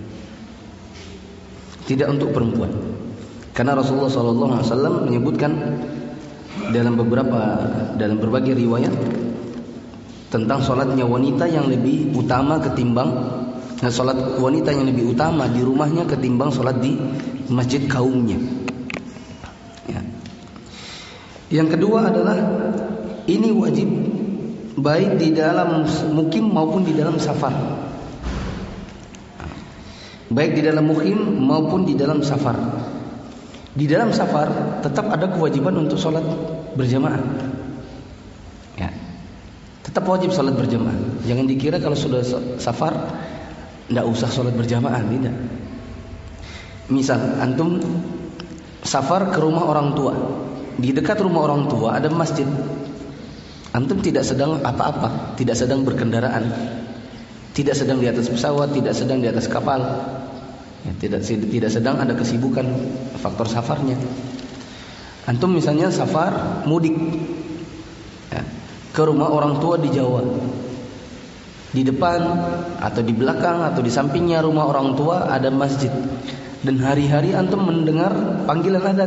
Tidak untuk perempuan. Karena Rasulullah shallallahu alaihi wasallam menyebutkan dalam beberapa dalam berbagai riwayat tentang sholatnya wanita yang lebih utama ketimbang nah, sholat wanita yang lebih utama di rumahnya ketimbang sholat di masjid kaumnya. Ya. Yang kedua adalah ini wajib baik di dalam mukim maupun di dalam safar. Baik di dalam mukim maupun di dalam safar. Di dalam safar tetap ada kewajiban untuk sholat berjamaah. Ya, tetap wajib sholat berjamaah. Jangan dikira kalau sudah safar tidak usah sholat berjamaah, tidak. Misal antum safar ke rumah orang tua, di dekat rumah orang tua ada masjid. Antum tidak sedang apa-apa, tidak sedang berkendaraan, tidak sedang di atas pesawat, tidak sedang di atas kapal. Ya, tidak tidak sedang ada kesibukan faktor safarnya. Antum misalnya safar mudik ya, ke rumah orang tua di Jawa. Di depan atau di belakang atau di sampingnya rumah orang tua ada masjid. Dan hari-hari antum mendengar panggilan adzan.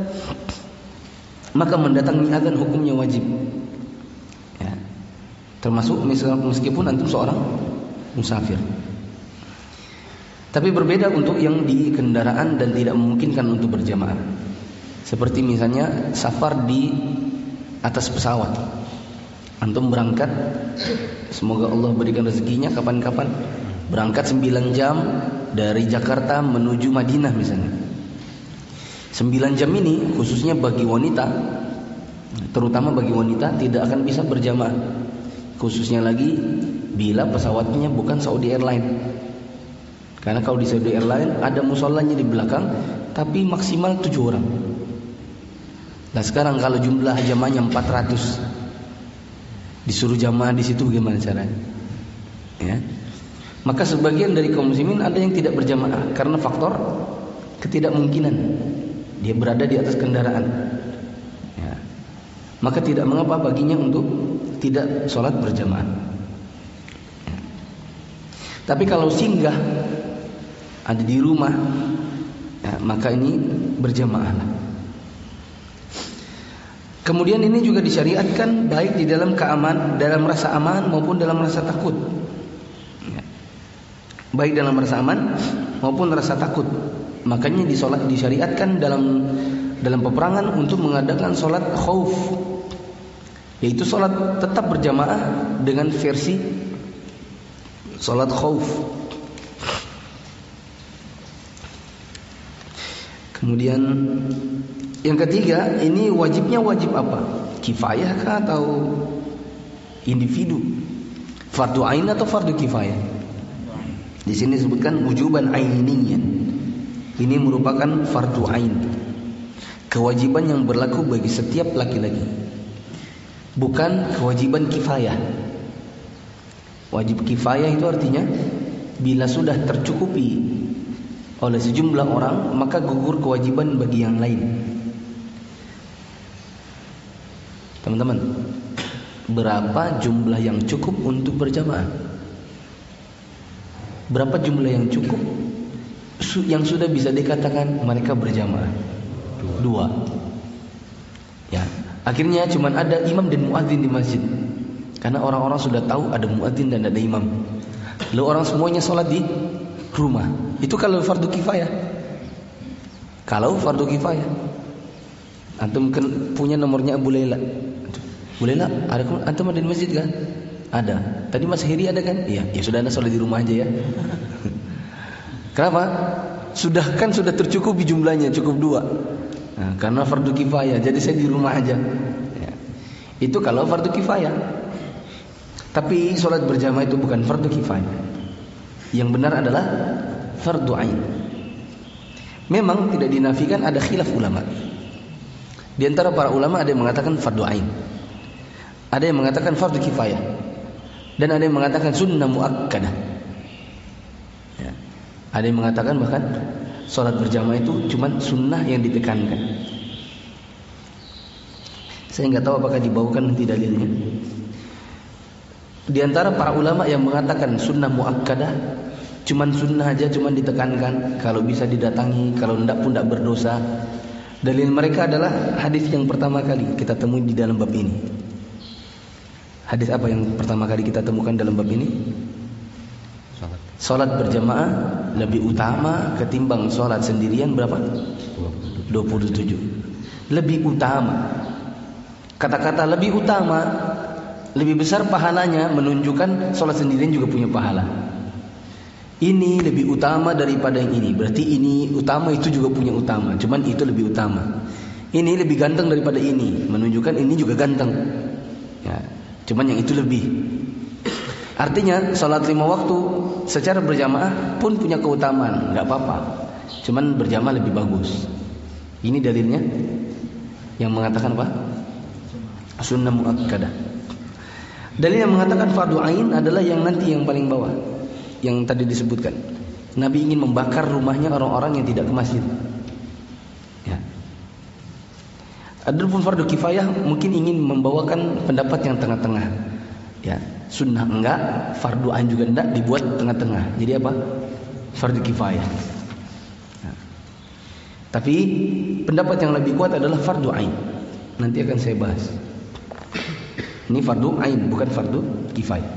Maka mendatangi adzan hukumnya wajib. Ya. Termasuk meskipun antum seorang musafir. Tapi berbeda untuk yang di kendaraan dan tidak memungkinkan untuk berjamaah. Seperti misalnya safar di atas pesawat. Antum berangkat, semoga Allah berikan rezekinya kapan-kapan. Berangkat sembilan jam dari Jakarta menuju Madinah misalnya. sembilan jam ini khususnya bagi wanita, terutama bagi wanita tidak akan bisa berjamaah. Khususnya lagi bila pesawatnya bukan Saudi Airlines. Karena kalau di Saudi Airlines ada musolanya di belakang, tapi maksimal tujuh orang. Nah sekarang kalau jumlah jamaahnya empat ratus, disuruh jamaah di situ bagaimana caranya? Ya. Maka sebagian dari kaum muslimin ada yang tidak berjamaah karena faktor ketidakmungkinan. Dia berada di atas kendaraan. Ya. Maka tidak mengapa baginya untuk tidak sholat berjamaah. Ya. Tapi kalau singgah ada di rumah, ya, maka ini berjamaah. Kemudian ini juga disyariatkan baik di dalam keaman, dalam rasa aman maupun dalam rasa takut. Ya. Baik dalam rasa aman maupun rasa takut. Makanya disolat disyariatkan dalam dalam peperangan untuk mengadakan solat khauf, yaitu solat tetap berjamaah dengan versi solat khauf. Kemudian yang ketiga, ini wajibnya wajib apa? Kifayah kah atau individu? Fardu ain atau fardu kifayah? Di sini disebutkan wujuban ainiyan. Ini merupakan fardu ain. Kewajiban yang berlaku bagi setiap laki-laki. Bukan kewajiban kifayah. Wajib kifayah itu artinya bila sudah tercukupi oleh sejumlah orang, maka gugur kewajiban bagi yang lain. Teman-teman, berapa jumlah yang cukup untuk berjamaah? Berapa jumlah yang cukup yang sudah bisa dikatakan mereka berjamaah? Dua. Ya, akhirnya cuma ada imam dan muadzin di masjid. Karena orang-orang sudah tahu ada muadzin dan ada imam. Lalu orang semuanya sholat di rumah. Itu kalau fardu kifayah. Kalau fardu kifayah, antum punya nomornya Abu Laila. Boleh lah, ada antum ada di masjid kan? Ada. Tadi Mas Heri ada kan? Iya. Ya sudah, Anda sholat di rumah aja ya. Kenapa? Sudah kan sudah tercukupi jumlahnya, cukup dua. Nah, karena fardu kifayah, jadi saya di rumah aja. Ya. Itu kalau fardu kifayah. Tapi sholat berjamaah itu bukan fardu kifayah. Yang benar adalah fardu ain. Memang tidak dinafikan, ada khilaf ulama. Di antara para ulama ada yang mengatakan fardu ain, ada yang mengatakan fardu kifayah, dan ada yang mengatakan sunnah muakkadah. Ya. Ada yang mengatakan bahkan sholat berjamaah itu cuma sunnah yang ditekankan. Saya nggak tahu apakah dibawakan nanti dalilnya. Di antara para ulama yang mengatakan sunnah muakkadah, cuman sunnah aja, cuman ditekankan, kalau bisa didatangi, kalau tidak pun tidak berdosa. Dalil mereka adalah hadis yang pertama kali kita temui di dalam bab ini. Hadis apa yang pertama kali kita temukan dalam bab ini? Salat. Salat berjamaah lebih utama ketimbang salat sendirian berapa? dua puluh tujuh. Lebih utama. Kata-kata lebih utama, lebih besar pahalanya, menunjukkan salat sendirian juga punya pahala. Ini lebih utama daripada yang ini. Berarti ini utama, itu juga punya utama. Cuman itu lebih utama. Ini lebih ganteng daripada ini, menunjukkan ini juga ganteng. Ya, cuman yang itu lebih. Artinya salat lima waktu secara berjamaah pun punya keutamaan, nggak apa-apa. Cuman berjamaah lebih bagus. Ini dalilnya yang mengatakan apa? Sunnah muakkadah. Dalil yang mengatakan fardu ain adalah yang nanti yang paling bawah, yang tadi disebutkan. Nabi ingin membakar rumahnya orang-orang yang tidak ke masjid. Ya. Adapun fardu kifayah mungkin ingin membawakan pendapat yang tengah-tengah. Ya, sunnah enggak, fardu ain juga enggak, dibuat tengah-tengah. Jadi apa? Fardu kifayah. Ya. Tapi pendapat yang lebih kuat adalah fardu ain. Nanti akan saya bahas. Ini fardu ain, bukan fardu kifayah.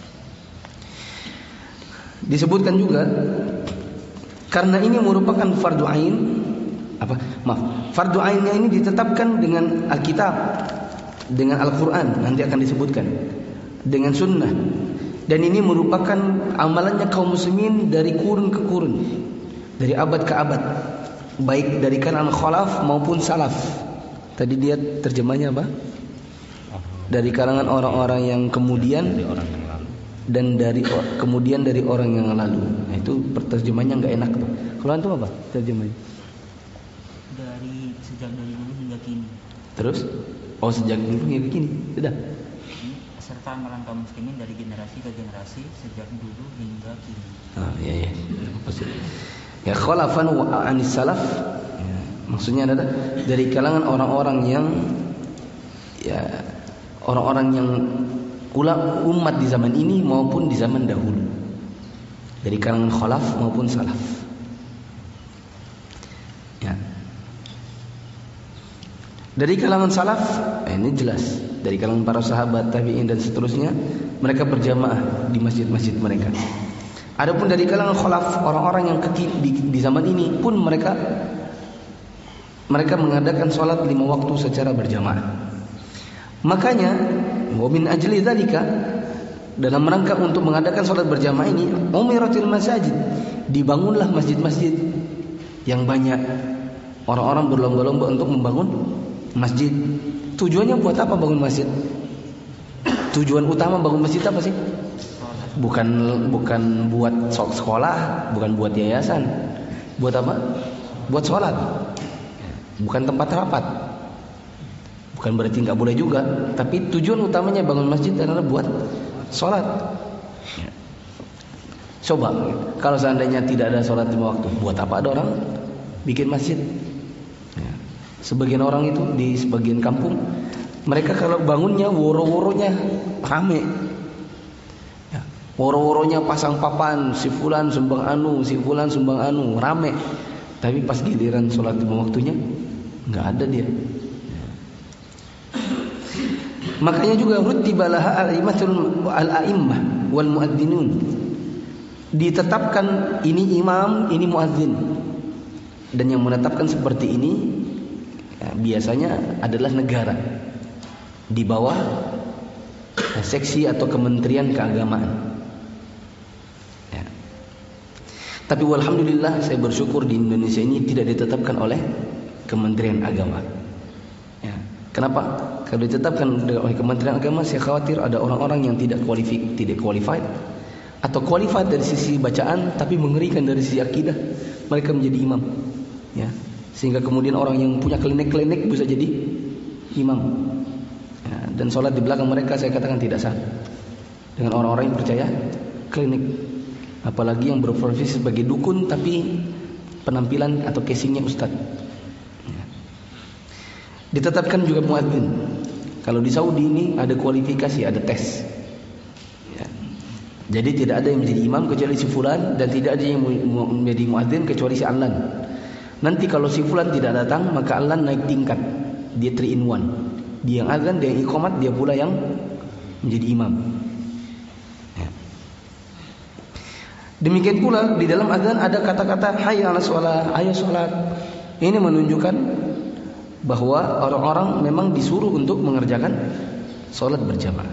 Disebutkan juga karena ini merupakan fardu ain, apa? Maaf, fardu ainnya ini ditetapkan dengan Alkitab, dengan Al-Qur'an, nanti akan disebutkan, dengan sunnah. Dan ini merupakan amalannya kaum muslimin dari kurun ke kurun, dari abad ke abad, baik dari kalangan khalaf maupun salaf. Tadi dia terjemahnya apa? Dari kalangan orang-orang yang kemudian, dari orang yang lalu, dan dari kemudian dari orang yang lalu. Nah, itu terjemahnya nggak enak tuh. Kalau antum apa terjemahnya? Dari sejak dari dulu hingga kini. Terus? Oh, sejak dulu hingga kini. Sudah. Serta amalan kaum muslimin dari generasi ke generasi sejak dulu hingga kini. Ah, iya iya. Ya, khalafan wa anis salaf. Ya, maksudnya adalah dari kalangan orang-orang yang ya orang-orang yang ula umat di zaman ini maupun di zaman dahulu, dari kalangan khalaf maupun salaf. Ya. Dari kalangan salaf, eh, ini jelas dari kalangan para sahabat, tabi'in dan seterusnya, mereka berjamaah di masjid-masjid mereka. Adapun dari kalangan khalaf, orang-orang yang kekini di, di zaman ini pun mereka mereka mengadakan sholat lima waktu secara berjamaah. Makanya, wa min ajli dzalika, dalam rangka untuk mengadakan salat berjamaah ini, umiratil masajid, dibangunlah masjid-masjid yang banyak. Orang-orang berlomba-lomba untuk membangun masjid. Tujuannya buat apa bangun masjid? Tujuan utama bangun masjid apa sih? Bukan bukan buat sekolah, bukan buat yayasan. Buat apa? Buat sholat. Bukan tempat rapat. Bukan berarti nggak boleh juga, tapi tujuan utamanya bangun masjid adalah buat sholat. Coba kalau seandainya tidak ada sholat lima waktu, buat apa ada orang bikin masjid? Sebagian orang itu di sebagian kampung, mereka kalau bangunnya woro-woronya rame, ya, woro-woronya pasang papan, si fulan sumbang anu, si fulan sumbang anu, rame. Tapi pas giliran sholat lima waktunya nggak ada dia. Makanya juga rutibalaha al-immatul al-a'immah wal muadzzinun. Ditetapkan ini imam, ini muadzin. Dan yang menetapkan seperti ini ya, biasanya adalah negara. di bawah seksi atau kementerian keagamaan. Ya. Tapi walhamdulillah saya bersyukur di Indonesia ini tidak ditetapkan oleh Kementerian Agama. Ya. Kenapa? Kalau ditetapkan oleh Kementerian Agama, saya khawatir ada orang-orang yang tidak qualified, tidak qualified atau qualified dari sisi bacaan tapi mengerikan dari sisi akidah, mereka menjadi imam. Ya. Sehingga kemudian orang yang punya klinik-klinik bisa jadi imam. Ya. Dan sholat di belakang mereka saya katakan tidak sah dengan orang-orang yang percaya klinik. Apalagi yang berprofesi sebagai dukun tapi penampilan atau casingnya ustad. Ya. Ditetapkan juga muadzin. Kalau di Saudi ini ada kualifikasi, ada tes. Ya. Jadi tidak ada yang menjadi imam kecuali si fulan, dan tidak ada yang menjadi muadzin kecuali si Alan. Nanti kalau si fulan tidak datang, maka Alan naik tingkat. Dia three in one. Dia yang azan, dia yang iqamat, dia pula yang menjadi imam. Ya. Demikian pula di dalam azan ada kata-kata hayya 'alas shalah, ayo salat. Ini menunjukkan bahwa orang-orang memang disuruh untuk mengerjakan salat berjamaah.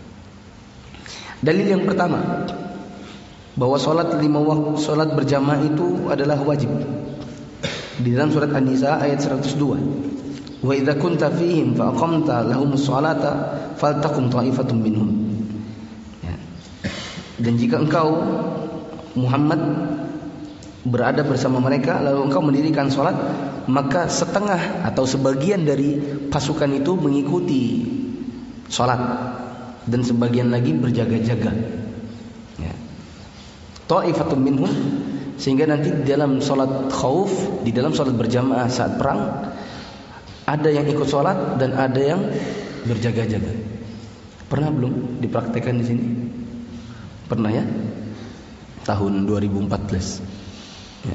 Dalil yang pertama, bahwa salat lima waktu, salat berjamaah itu adalah wajib. Di dalam surat An-Nisa ayat seratus dua. Wa idza kunta fihim fa aqamta lahumus salata faltaqum ta'ifatun minhum. Ya. Dan jika engkau Muhammad berada bersama mereka lalu engkau mendirikan salat, maka setengah atau sebagian dari pasukan itu mengikuti salat dan sebagian lagi berjaga-jaga. Ya. Ta'ifatun minhum, sehingga nanti di dalam salat khauf, di dalam salat berjamaah saat perang, ada yang ikut salat dan ada yang berjaga-jaga. Pernah belum dipraktekkan di sini? Pernah ya? Tahun dua ribu empat belas. Ya.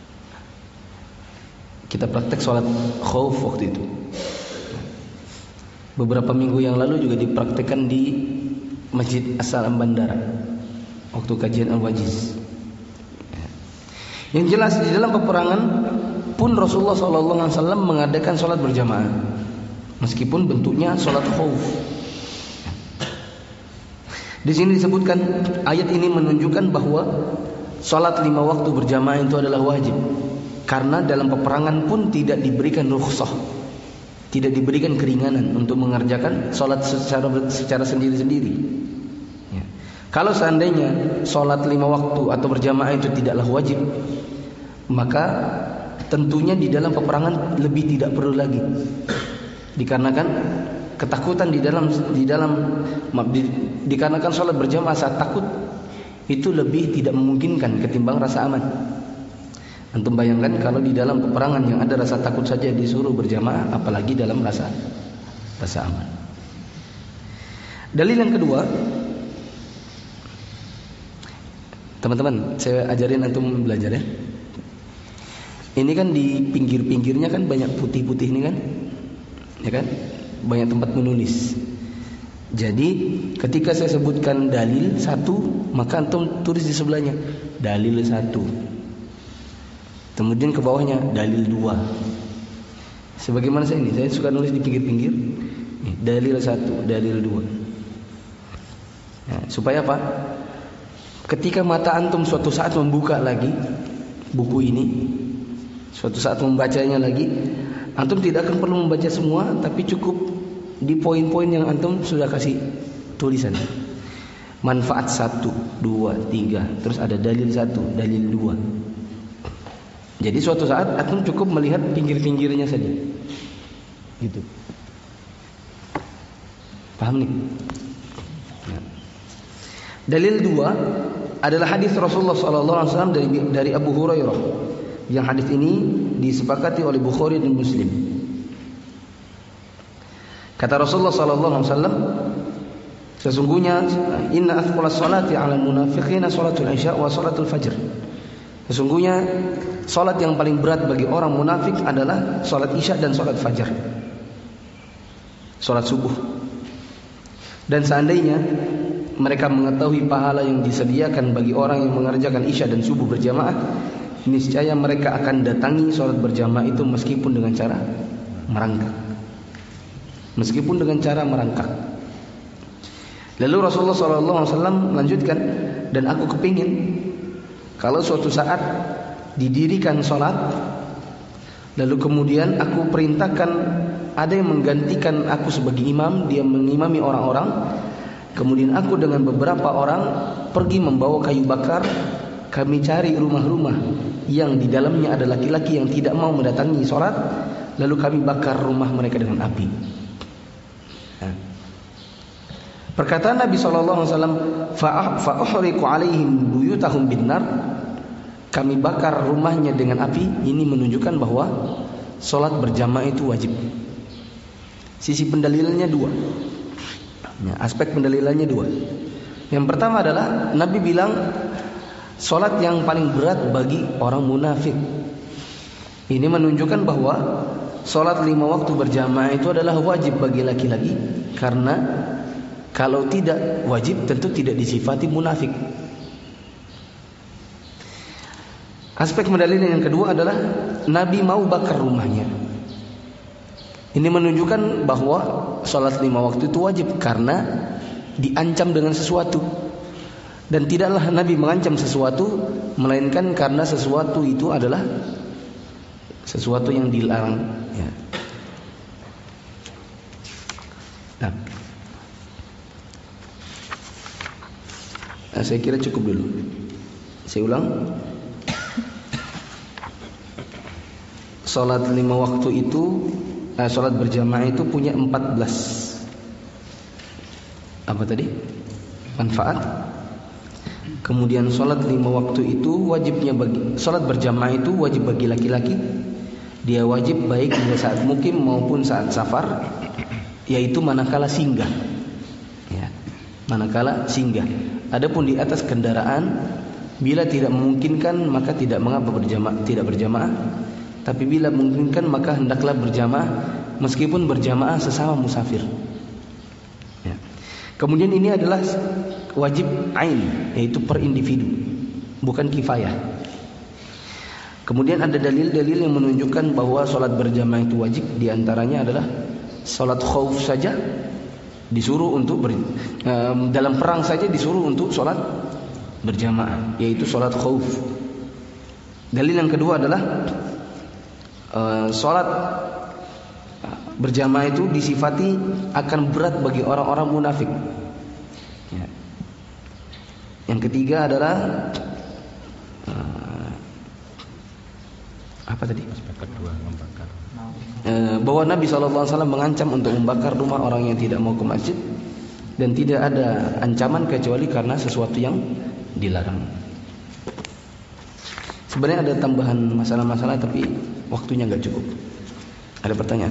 Kita praktek sholat khauf waktu itu. Beberapa minggu yang lalu juga dipraktekkan di Masjid As-Salam Bandara waktu kajian Al-Wajiz. Ya. Yang jelas di dalam peperangan pun Rasulullah shallallahu alaihi wasallam mengadakan sholat berjamaah, meskipun bentuknya sholat khauf. Di sini disebutkan, ayat ini menunjukkan bahwa sholat lima waktu berjamaah itu adalah wajib. Karena dalam peperangan pun tidak diberikan rukhsah, tidak diberikan keringanan untuk mengerjakan sholat secara secara sendiri-sendiri. Ya. Kalau seandainya sholat lima waktu atau berjamaah itu tidaklah wajib, maka tentunya di dalam peperangan lebih tidak perlu lagi, dikarenakan ketakutan di dalam di dalam di, dikarenakan sholat berjamaah saat takut itu lebih tidak memungkinkan ketimbang rasa aman. Antum bayangkan kalau di dalam peperangan yang ada rasa takut saja disuruh berjamaah, apalagi dalam rasa rasa aman. Dalil yang kedua, teman-teman, saya ajarin antum belajar ya. Ini kan di pinggir-pinggirnya kan banyak putih-putih ini kan, ya kan, banyak tempat menulis. Jadi ketika saya sebutkan dalil satu, maka antum tulis di sebelahnya dalil satu. Kemudian ke bawahnya dalil dua. Sebagaimana saya ini, saya suka nulis di pinggir-pinggir. Dalil satu, dalil dua. Ya, supaya apa? Ketika mata antum suatu saat membuka lagi buku ini, suatu saat membacanya lagi, antum tidak akan perlu membaca semua, tapi cukup di poin-poin yang antum sudah kasih tulisan. Manfaat satu, dua, tiga, terus ada dalil satu, dalil dua. Jadi suatu saat antum cukup melihat pinggir-pinggirnya saja, gitu. Paham nih? Ya. Dalil dua adalah hadis Rasulullah Sallallahu Alaihi Wasallam dari dari Abu Hurairah. Yang hadis ini disepakati oleh Bukhari dan Muslim. Kata Rasulullah Sallallahu Alaihi Wasallam, sesungguhnya inna athqalas salati 'alal munafiqina salatul isya wa salatul fajr. Sesungguhnya salat yang paling berat bagi orang munafik adalah salat isya dan salat fajar, salat subuh. Dan seandainya mereka mengetahui pahala yang disediakan bagi orang yang mengerjakan isya dan subuh berjamaah, niscaya mereka akan datangi salat berjamaah itu meskipun dengan cara merangkak. meskipun dengan cara merangkak. Lalu Rasulullah shallallahu alaihi wasallam melanjutkan, dan aku kepingin kalau suatu saat didirikan sholat, lalu kemudian aku perintahkan ada yang menggantikan aku sebagai imam, dia mengimami orang-orang, kemudian aku dengan beberapa orang pergi membawa kayu bakar, kami cari rumah-rumah yang di dalamnya ada laki-laki yang tidak mau mendatangi sholat, lalu kami bakar rumah mereka dengan api. Nah, perkataan Nabi shallallahu alaihi wasallam, fa'uhriqu alaihim buyutahum binnar, kami bakar rumahnya dengan api, ini menunjukkan bahwa sholat berjamaah itu wajib. Sisi pendalilannya dua, ya, aspek pendalilannya dua. Yang pertama adalah Nabi bilang sholat yang paling berat bagi orang munafik. Ini menunjukkan bahwa sholat lima waktu berjamaah itu adalah wajib bagi laki-laki, karena kalau tidak wajib tentu tidak disifati munafik. Aspek pendalilan yang kedua adalah Nabi mau bakar rumahnya. Ini menunjukkan bahwa sholat lima waktu itu wajib karena diancam dengan sesuatu. Dan tidaklah Nabi mengancam sesuatu melainkan karena sesuatu itu adalah sesuatu yang dilarang, ya. Nah, nah saya kira cukup dulu. Saya ulang. Sholat lima waktu itu, eh, sholat berjamaah itu punya empat belas apa tadi? Manfaat. Kemudian sholat lima waktu itu wajibnya bagi, sholat berjamaah itu wajib bagi laki-laki. Dia wajib baik pada saat mukim maupun saat safar, yaitu manakala singgah, ya, manakala singgah. Adapun di atas kendaraan, bila tidak memungkinkan maka tidak mengapa berjamaah, tidak berjamaah. Tapi bila memungkinkan maka hendaklah berjamaah, meskipun berjamaah sesama musafir. Ya. Kemudian ini adalah wajib ain, yaitu per individu, bukan kifayah. Kemudian ada dalil-dalil yang menunjukkan bahwa sholat berjamaah itu wajib. Di antaranya adalah sholat khauf saja disuruh untuk ber, um, dalam perang saja disuruh untuk sholat berjamaah, yaitu sholat khauf. Dalil yang kedua adalah uh, sholat berjamaah itu disifati akan berat bagi orang-orang munafik. Ya. Yang ketiga adalah uh, apa tadi? Aspek kedua, membakar. Uh, bahwa Nabi shallallahu alaihi wasallam mengancam untuk membakar rumah orang yang tidak mau ke masjid, dan tidak ada ancaman kecuali karena sesuatu yang dilarang. Sebenarnya ada tambahan masalah-masalah tapi waktunya nggak cukup. Ada pertanyaan?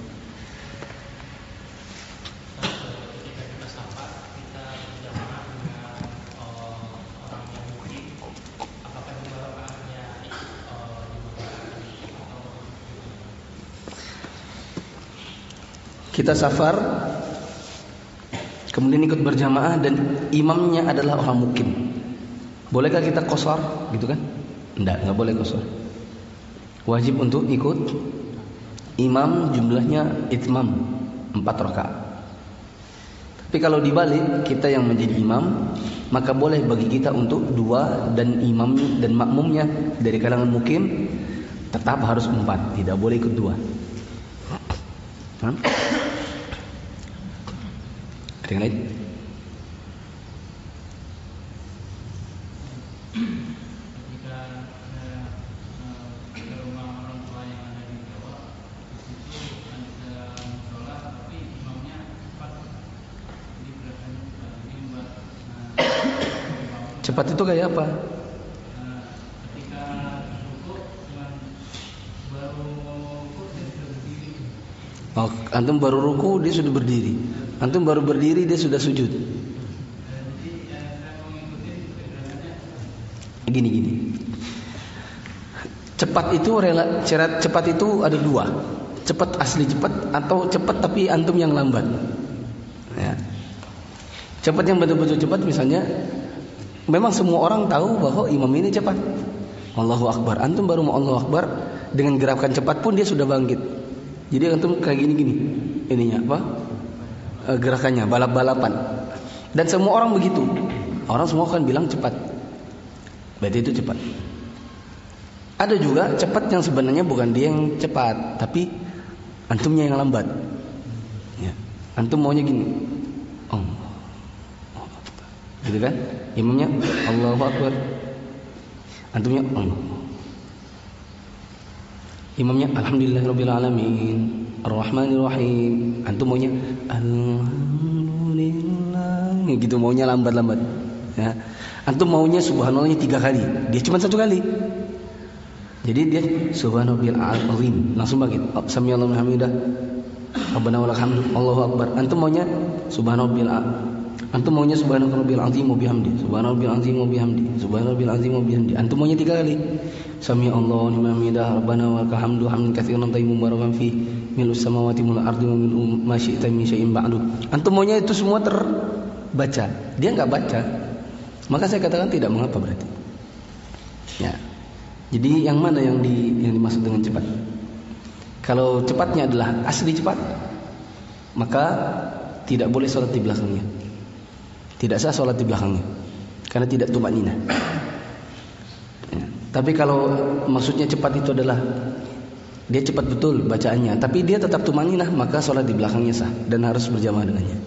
Kita safar, kemudian ikut berjamaah dan imamnya adalah orang mukim. Bolehkah kita qashar, gitu kan? Enggak, enggak boleh qashar. Wajib untuk ikut imam, jumlahnya itmam empat rakaat. Tapi kalau dibalik, kita yang menjadi imam, maka boleh bagi kita untuk dua, dan imam dan makmumnya dari kalangan mukim tetap harus empat, tidak boleh ikut dua. Hah? Ada yang lain? Ketika ada ke rumah orang tua yang ada di Jawa, di situ ada sholat tapi imamnya cepat, jadi gerakan ini membuat cepat itu kayak apa? Ketika ruku cuman baru ruku dia sudah berdiri. Oh, antum baru ruku dia sudah berdiri. Antum baru berdiri dia sudah sujud. Gini-gini. Cepat itu rela, cepat itu ada dua. Cepat asli cepat atau cepat tapi antum yang lambat. Ya. Cepat yang betul-betul cepat misalnya, memang semua orang tahu bahwa imam ini cepat. Allahu Akbar. Antum baru mau Allahu Akbar, dengan gerakan cepat pun dia sudah bangkit. Jadi antum kayak gini-gini. ininya apa? E, gerakannya, balap-balapan. Dan semua orang begitu. Orang semua kan bilang cepat. Berarti itu cepat. Ada juga cepat yang sebenarnya bukan dia yang cepat, tapi antumnya yang lambat. Ya. Antum maunya gini. Oh. Gitu kan? Imamnya Allahu Akbar. Antumnya Allah. Imamnya Alhamdulillahirabbil alamin, Ar-Rahmanir Rahim. Antum maunya Alhamdulillah. Gitu maunya lambat-lambat. Ya. Antum maunya subhanallahnya tiga kali. Dia cuma satu kali. Jadi dia subhanallahil azim. Langsung bagi Samiallahu hamidah. Rabbana walakal hamdu. Allahu Akbar. Antum maunya subhanallahil Antum maunya subhanallahil azim wa bihamdi. Subhanallahil azim wa bihamdi. Subhanallahil azim wa bihamdi. Antum maunya tiga kali. Samiallahu liman hamidah. Rabbana walakal hamdu hamdan katsiran thayyiban mubarakan fi milus samawati wal ardi wa min ma syi'ta min syai'in ba'du. Antum maunya itu semua terbaca. Dia enggak baca. Maka saya katakan tidak mengapa berarti. Ya. Jadi yang mana yang di yang dimaksud dengan cepat? Kalau cepatnya adalah asli cepat, maka tidak boleh sholat di belakangnya. Tidak sah sholat di belakangnya, karena tidak tumanina. Ya. Tapi kalau maksudnya cepat itu adalah dia cepat betul bacaannya, tapi dia tetap tumanina, maka sholat di belakangnya sah dan harus berjamaah dengannya.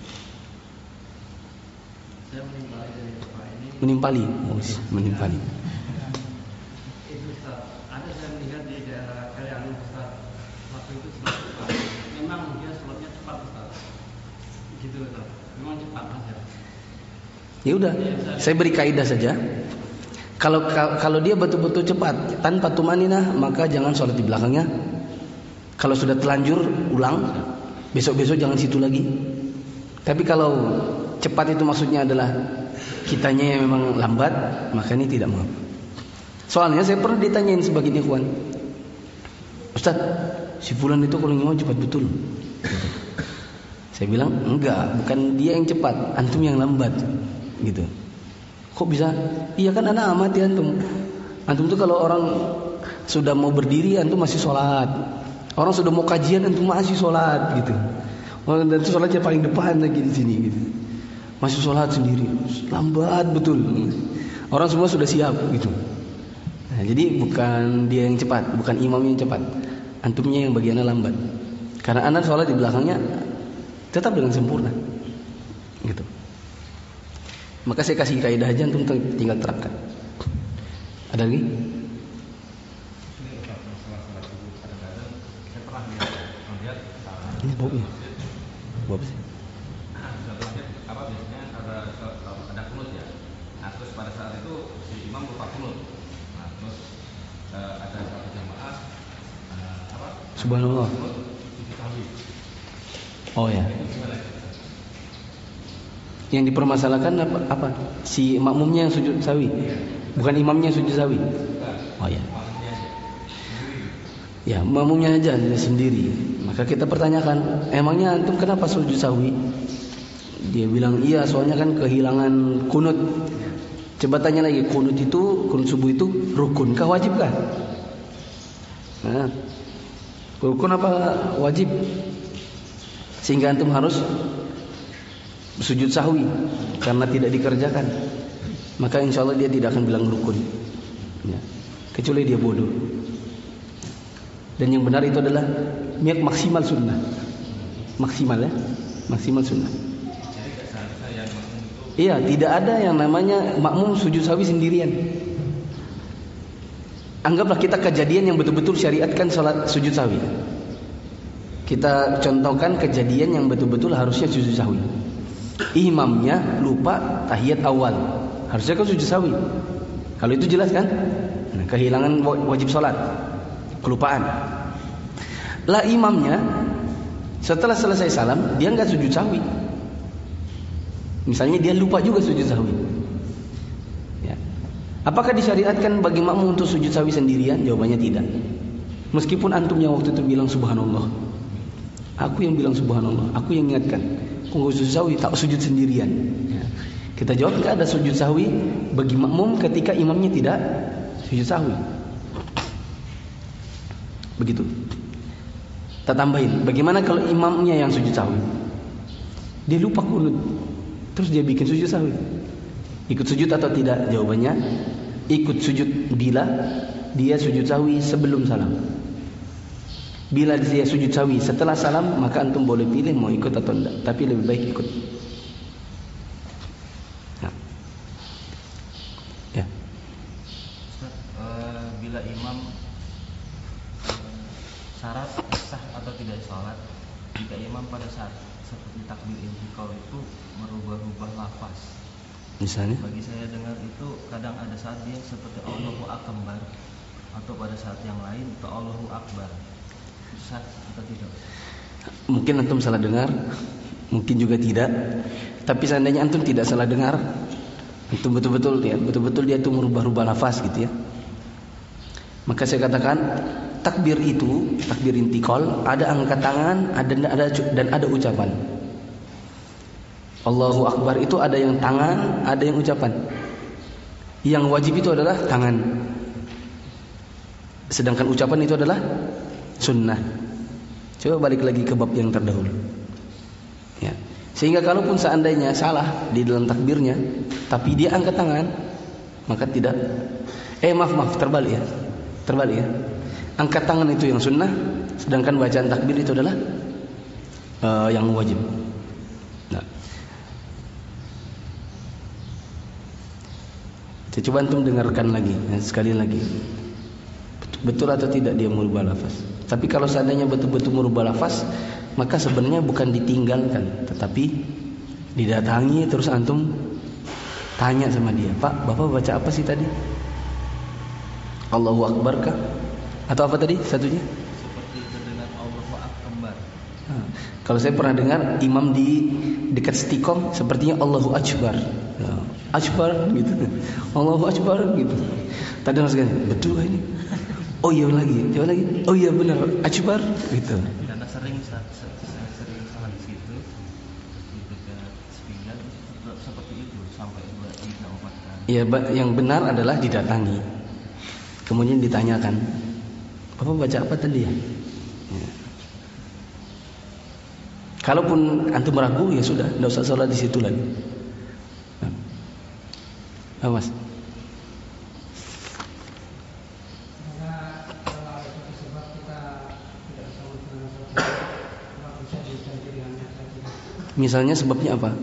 Menimpali, oh, menimpali. Itu Ustaz, ada saya melihat di daerah Kaliangun Ustaz, waktu itu sholat cepat. Memang dia sholatnya cepat Ustaz. Gitu Ustaz. Memang cepat Mas ya. Ya udah, saya beri kaidah saja. Kalau kalau dia betul-betul cepat tanpa tumaninah, maka jangan sholat di belakangnya. Kalau sudah telanjur, ulang. Besok-besok jangan situ lagi. Tapi kalau cepat itu maksudnya adalah kitanya yang memang lambat, maka ini tidak mengapa. Soalnya saya pernah ditanyain sebagian ikhwan, Ustaz, si fulan itu kalau ngomong cepat betul. Saya bilang enggak, bukan dia yang cepat, antum yang lambat. Gitu. Kok bisa? Iya kan anak amati antum. Antum tuh kalau orang sudah mau berdiri, antum masih sholat. Orang sudah mau kajian, antum masih sholat gitu. Dan itu sholatnya paling depan lagi di sini gitu. Masih sholat sendiri, lambat betul. Orang semua sudah siap gitu. Nah, jadi bukan dia yang cepat, bukan imamnya yang cepat, antumnya yang bagiannya lambat. Karena anak sholat di belakangnya tetap dengan sempurna, gitu. Maka saya kasih kaidah aja, antum tinggal terapkan. Ada lagi? Ini baunya, bau apa sih? Pada saat itu si imam lupa kunut. Nah, terus uh, ada satu jamaah uh, apa? Subhanallah. Oh ya. Yang dipermasalahkan apa? Apa? Si makmumnya yang sujud sawi, bukan imamnya yang sujud sawi. Oh ya. Ya, makmumnya aja sendiri. Maka kita pertanyakan, emangnya antum kenapa sujud sawi? Dia bilang iya, soalnya kan kehilangan kunut. Coba tanya lagi, kunut itu, kunut subuh itu rukun kah, wajib kah? Nah, rukun apa wajib? Sehingga antum harus sujud sahwi karena tidak dikerjakan. Maka insya Allah dia tidak akan bilang rukun, ya. Kecuali dia bodoh. Dan yang benar itu adalah niat maksimal sunnah, maksimal ya, maksimal sunnah. Iya, tidak ada yang namanya makmum sujud sawi sendirian. Anggaplah kita kejadian yang betul-betul syariatkan salat sujud sawi. Kita contohkan kejadian yang betul-betul harusnya sujud sawi. Imamnya lupa tahiyat awal, harusnya kan sujud sawi. Kalau itu jelas kan? Nah, kehilangan wajib salat, kelupaan. Lah imamnya setelah selesai salam dia nggak sujud sawi. Misalnya dia lupa juga sujud sahwi. Ya. Apakah disyariatkan bagi makmum untuk sujud sahwi sendirian? Jawabannya tidak. Meskipun antum yang waktu itu bilang subhanallah, aku yang bilang subhanallah, aku yang ingatkan, kau sujud sahwi tak sujud sendirian. Ya. Kita jawab tidak ada sujud sahwi bagi makmum ketika imamnya tidak sujud sahwi. Begitu. Tak tambahin. Bagaimana kalau imamnya yang sujud sahwi? Dia lupa kunut, terus dia bikin sujud sahwi. Ikut sujud atau tidak? Jawabannya ikut sujud bila dia sujud sahwi sebelum salam. Bila dia sujud sahwi setelah salam, maka antum boleh pilih mau ikut atau tidak, tapi lebih baik ikut. Nah. Ya. Ustaz, uh, bila imam syarat sah atau tidak sholat jika imam pada saat seperti takbir intikal itu merubah-rubah lafaz. Misalnya? Bagi saya dengar itu kadang ada saat dia seperti Allahu Akbar, atau pada saat yang lain itu Allahu Akbar. Sah atau tidak? Mungkin antum salah dengar, mungkin juga tidak. Tapi seandainya antum tidak salah dengar, antum betul-betul ya, betul-betul dia tuh merubah-rubah lafaz gitu ya. Maka saya katakan takbir itu, takbir intikal, ada angkat tangan, ada ada dan ada ucapan. Allahu Akbar itu ada yang tangan, ada yang ucapan. Yang wajib itu adalah tangan. Sedangkan ucapan itu adalah sunnah. Coba balik lagi ke bab yang terdahulu. Ya. Sehingga kalaupun seandainya salah di dalam takbirnya, tapi dia angkat tangan, maka tidak. Eh maaf maaf terbalik ya, terbalik ya. Angkat tangan itu yang sunnah, sedangkan bacaan takbir itu adalah uh, yang wajib. Nah. Coba antum dengarkan lagi, ya, sekali lagi. Betul atau tidak dia merubah lafaz? Tapi kalau seandainya betul-betul merubah lafaz, maka sebenarnya bukan ditinggalkan, tetapi didatangi terus antum tanya sama dia, Pak, Bapak baca apa sih tadi? Allahu Akbar kah? Atau apa tadi satunya? Seperti terdengar Allahu Akbar. Nah, kalau saya pernah dengar imam di dekat Istiqom sepertinya Allahu Akbar. Nah, Akbar gitu. Allahu Akbar gitu. Tadi harus ganti, betul ini? Oh iya lagi, coba lagi. Oh iya benar, Akbar gitu. Karena sering saat saya sering salah di situ di dekat sepinggan seperti itu sampai dua tiga empat kali. Ya, yang benar adalah didatangi. Kemudian ditanyakan, Bapak baca apa tadi ya? Ya. Kalaupun antum ragu ya sudah, tidak usah sholat di situ lagi. Nah, Mas. Misalnya sebabnya apa?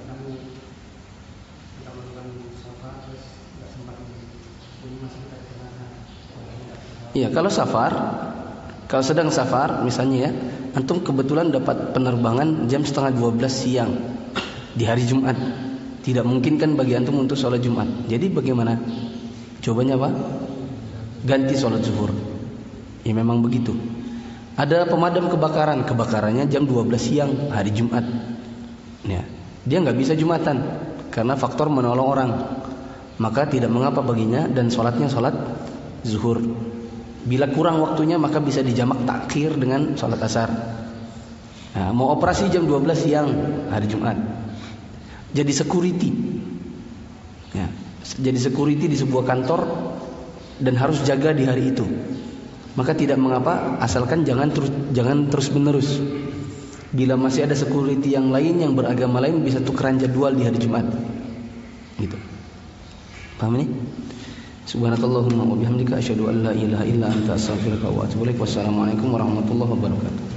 Iya, kalau safar, kalau sedang safar misalnya ya, antum kebetulan dapat penerbangan jam setengah dua belas siang di hari Jumat. Tidak mungkin kan bagi antum untuk sholat Jumat. Jadi bagaimana? Jawabannya apa? Ganti sholat zuhur. Ya memang begitu. Ada pemadam kebakaran, kebakarannya jam dua belas siang hari Jumat. Ya, dia nggak bisa Jumatan karena faktor menolong orang. Maka tidak mengapa baginya dan sholatnya sholat zuhur. Bila kurang waktunya maka bisa dijamak takhir dengan sholat asar. Nah, mau operasi jam dua belas siang hari Jumat. Jadi security. Ya, jadi security di sebuah kantor dan harus jaga di hari itu. Maka tidak mengapa asalkan jangan terus jangan terus menerus. Bila masih ada security yang lain yang beragama lain bisa tukeran jadwal di hari Jumat. Gitu. Paham ini? Subhanakallahumma wa bihamdika asyhadu an la ilaha illa anta astaghfiruka wa atubu ilaik. Wassalamualaikum warahmatullahi wabarakatuh.